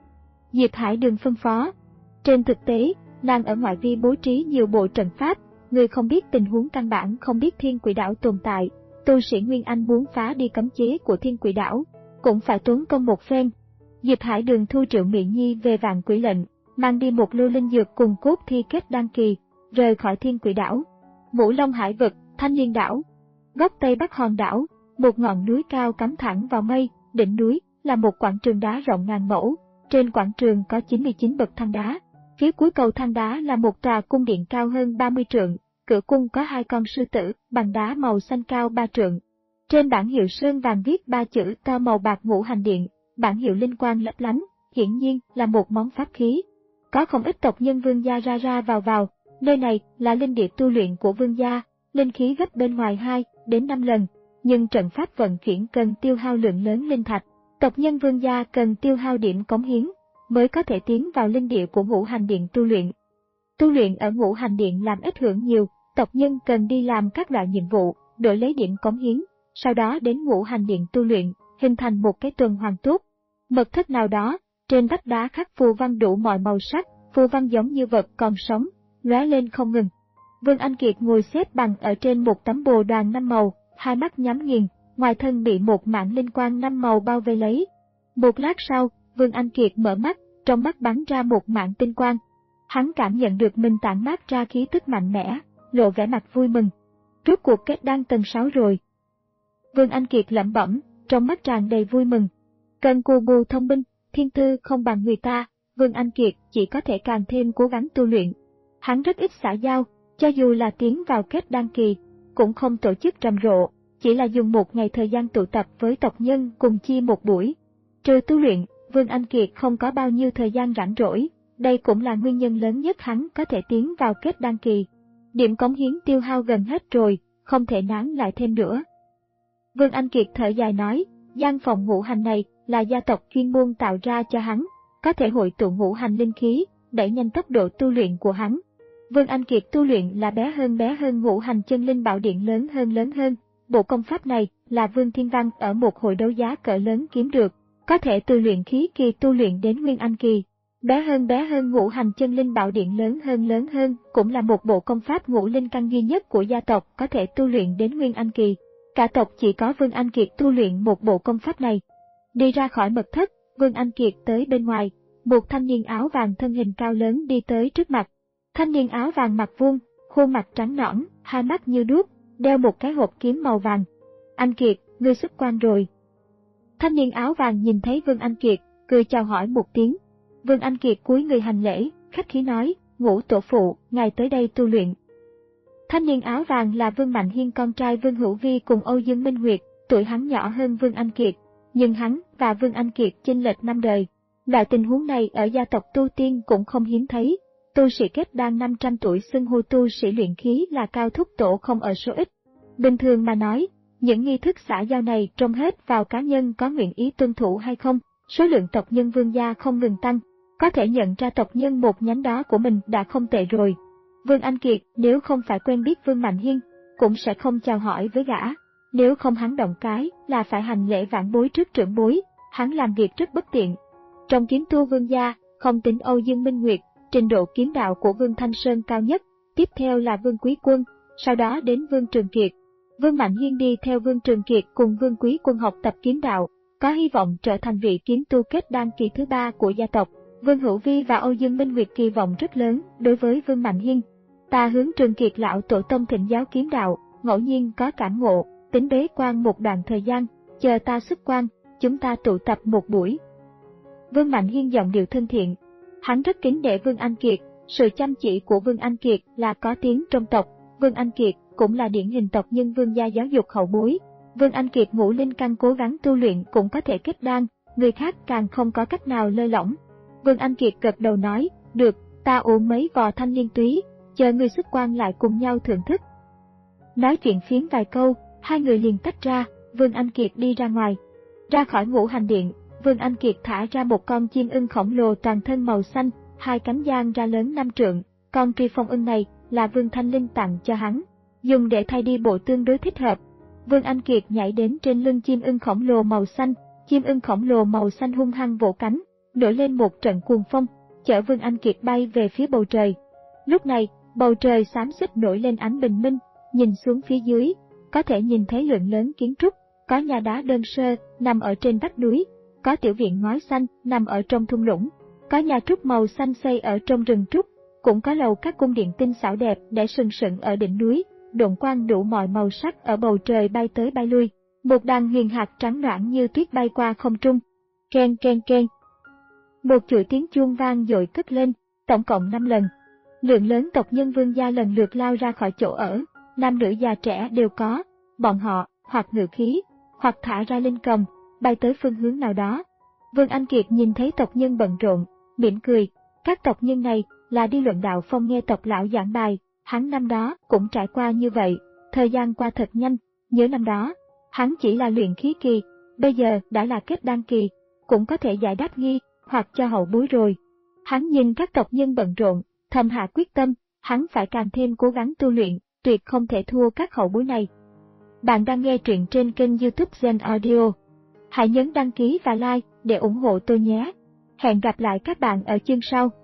Diệp Hải Đường phân phó. Trên thực tế, nàng ở ngoại vi bố trí nhiều bộ trận pháp, người không biết tình huống căn bản không biết Thiên Quỷ Đảo tồn tại. Tu sĩ Nguyên Anh muốn phá đi cấm chế của Thiên Quỷ Đảo, cũng phải tốn công một phen. Diệp Hải Đường thu Triệu Mị Nhi về Vạn Quỷ lệnh, mang đi một lưu linh dược cùng cốt thi kết đan kỳ, rời khỏi Thiên Quỷ Đảo. Ngũ Long Hải vực, Thanh Liên Đảo, góc Tây Bắc hòn đảo, một ngọn núi cao cắm thẳng vào mây, đỉnh núi là một quảng trường đá rộng ngàn mẫu, trên quảng trường có chín mươi chín bậc thang đá. Phía cuối cầu thang đá là một tòa cung điện cao hơn ba mươi trượng, cửa cung có hai con sư tử bằng đá màu xanh cao ba trượng. Trên bảng hiệu sơn vàng viết ba chữ to màu bạc Ngũ Hành Điện, bảng hiệu linh quang lấp lánh, hiển nhiên là một món pháp khí. Có không ít tộc nhân Vương gia ra ra vào vào, nơi này là linh địa tu luyện của Vương gia, linh khí gấp bên ngoài hai đến năm lần, nhưng trận pháp vận chuyển cần tiêu hao lượng lớn linh thạch. Tộc nhân Vương gia cần tiêu hao điểm cống hiến mới có thể tiến vào linh địa của Ngũ Hành Điện tu luyện. Tu luyện ở Ngũ Hành Điện làm ít hưởng nhiều, tộc nhân cần đi làm các loại nhiệm vụ, đổi lấy điểm cống hiến, sau đó đến Ngũ Hành Điện tu luyện, hình thành một cái tuần hoàn tốt. Mật thất nào đó, trên vách đá khắc phù văn đủ mọi màu sắc, phù văn giống như vật còn sống, lóe lên không ngừng. Vương Anh Kiệt ngồi xếp bằng ở trên một tấm bồ đoàn năm màu, hai mắt nhắm nghiền, ngoài thân bị một mảng linh quang năm màu bao vây lấy. Một lát sau, Vương Anh Kiệt mở mắt, trong mắt bắn ra một mảng tinh quang. Hắn cảm nhận được mình tản mát ra khí tức mạnh mẽ, lộ vẻ mặt vui mừng. Rốt cuộc kết đan tầng sáu rồi. Vương Anh Kiệt lẩm bẩm, trong mắt tràn đầy vui mừng. Cần cù bù thông minh, thiên tư không bằng người ta, Vương Anh Kiệt chỉ có thể càng thêm cố gắng tu luyện. Hắn rất ít xã giao, cho dù là tiến vào kết đan kỳ, cũng không tổ chức rầm rộ, chỉ là dùng một ngày thời gian tụ tập với tộc nhân cùng chia một buổi. Trừ tu luyện, Vương Anh Kiệt không có bao nhiêu thời gian rảnh rỗi, đây cũng là nguyên nhân lớn nhất hắn có thể tiến vào kết đan kỳ. Điểm cống hiến tiêu hao gần hết rồi, không thể nán lại thêm nữa. Vương Anh Kiệt thở dài nói, gian phòng ngũ hành này là gia tộc chuyên môn tạo ra cho hắn, có thể hội tụ ngũ hành linh khí, đẩy nhanh tốc độ tu luyện của hắn. Vương Anh Kiệt tu luyện là bé hơn bé hơn ngũ hành chân linh bảo điện lớn hơn lớn hơn. Bộ công pháp này là Vương Thiên Văn ở một hội đấu giá cỡ lớn kiếm được, có thể từ luyện khí kỳ tu luyện đến Nguyên Anh kỳ. Bé hơn bé hơn ngũ hành chân linh bảo điện lớn hơn lớn hơn cũng là một bộ công pháp ngũ linh căn duy nhất của gia tộc có thể tu luyện đến Nguyên Anh kỳ. Cả tộc chỉ có Vương Anh Kiệt tu luyện một bộ công pháp này. Đi ra khỏi mật thất, Vương Anh Kiệt tới bên ngoài, một thanh niên áo vàng thân hình cao lớn đi tới trước mặt. Thanh niên áo vàng mặt vuông, khuôn mặt trắng nõn, hai mắt như đuốc, đeo một cái hộp kiếm màu vàng. Anh Kiệt, ngươi xuất quan rồi. Thanh niên áo vàng nhìn thấy Vương Anh Kiệt, cười chào hỏi một tiếng. Vương Anh Kiệt cúi người hành lễ, khách khí nói, Ngũ tổ phụ, ngài tới đây tu luyện. Thanh niên áo vàng là Vương Mạnh Hiên con trai Vương Hữu Vi cùng Âu Dương Minh Nguyệt, tuổi hắn nhỏ hơn Vương Anh Kiệt, nhưng hắn và Vương Anh Kiệt chênh lệch năm đời. Loại tình huống này ở gia tộc tu tiên cũng không hiếm thấy. Tu sĩ kết đan năm trăm tuổi xưng hô tu sĩ luyện khí là cao thúc tổ không ở số ít. Bình thường mà nói, những nghi thức xã giao này trông hết vào cá nhân có nguyện ý tuân thủ hay không. Số lượng tộc nhân Vương gia không ngừng tăng, có thể nhận ra tộc nhân một nhánh đó của mình đã không tệ rồi. Vương Anh Kiệt nếu không phải quen biết Vương Mạnh Hiên, cũng sẽ không chào hỏi với gã. Nếu không hắn động cái là phải hành lễ vãn bối trước trưởng bối, hắn làm việc rất bất tiện. Trong kiếm tu Vương gia, không tính Âu Dương Minh Nguyệt, trình độ kiếm đạo của Vương Thanh Sơn cao nhất, tiếp theo là Vương Quý Quân, sau đó đến Vương Trường Kiệt. Vương Mạnh Hiên đi theo Vương Trường Kiệt cùng Vương Quý Quân học tập kiếm đạo, có hy vọng trở thành vị kiếm tu kết đan kỳ thứ ba của gia tộc. Vương Hữu Vi và Âu Dương Minh Nguyệt kỳ vọng rất lớn đối với Vương Mạnh Hiên. Ta hướng Trường Kiệt lão tổ tông thịnh giáo kiếm đạo, ngẫu nhiên có cảm ngộ, tính bế quan một đoạn thời gian, chờ ta xuất quan, chúng ta tụ tập một buổi. Vương Mạnh Hiên giọng điệu thân thiện. Hắn rất kính nể Vương Anh Kiệt, sự chăm chỉ của Vương Anh Kiệt là có tiếng trong tộc. Vương Anh Kiệt cũng là điển hình tộc nhân Vương gia giáo dục hậu bối. Vương Anh Kiệt ngũ linh căn cố gắng tu luyện cũng có thể kết đan, người khác càng không có cách nào lơi lỏng. Vương Anh Kiệt gật đầu nói, được, ta uống mấy vò thanh liên túy, chờ người xuất quan lại cùng nhau thưởng thức. Nói chuyện phiếm vài câu, hai người liền tách ra, Vương Anh Kiệt đi ra ngoài. Ra khỏi ngũ hành điện, Vương Anh Kiệt thả ra một con chim ưng khổng lồ toàn thân màu xanh, hai cánh giang ra lớn năm trượng, con tri phong ưng này là Vương Thanh Linh tặng cho hắn. dùng để thay đi bộ tương đối thích hợp. Vương Anh Kiệt nhảy đến trên lưng chim ưng khổng lồ màu xanh, chim ưng khổng lồ màu xanh hung hăng vỗ cánh, nổi lên một trận cuồng phong, chở Vương Anh Kiệt bay về phía bầu trời. Lúc này, bầu trời xám xịt nổi lên ánh bình minh, nhìn xuống phía dưới, có thể nhìn thấy lượng lớn kiến trúc, có nhà đá đơn sơ nằm ở trên vách núi, có tiểu viện ngói xanh nằm ở trong thung lũng, có nhà trúc màu xanh xây ở trong rừng trúc, cũng có lầu các cung điện tinh xảo đẹp để sừng sững ở đỉnh núi, độn quang đủ mọi màu sắc ở bầu trời bay tới bay lui. Một đàn huyền hạt trắng noãn như tuyết bay qua không trung. Keng keng keng. Một chuỗi tiếng chuông vang dội cất lên, tổng cộng năm lần. Lượng lớn tộc nhân Vương gia lần lượt lao ra khỏi chỗ ở, nam nữ già trẻ đều có, bọn họ hoặc ngự khí, hoặc thả ra linh cầm, bay tới phương hướng nào đó. Vương Anh Kiệt nhìn thấy tộc nhân bận rộn, mỉm cười, các tộc nhân này là đi luận đạo phong nghe tộc lão giảng bài, hắn năm đó cũng trải qua như vậy, thời gian qua thật nhanh, nhớ năm đó, hắn chỉ là luyện khí kỳ, bây giờ đã là kết đan kỳ, cũng có thể giải đáp nghi, hoặc cho hậu bối rồi. Hắn nhìn các tộc nhân bận rộn, thầm hạ quyết tâm, hắn phải càng thêm cố gắng tu luyện, tuyệt không thể thua các hậu bối này. Bạn đang nghe truyện trên kênh YouTube Zen Audio. Hãy nhấn đăng ký và like để ủng hộ tôi nhé. Hẹn gặp lại các bạn ở chương sau.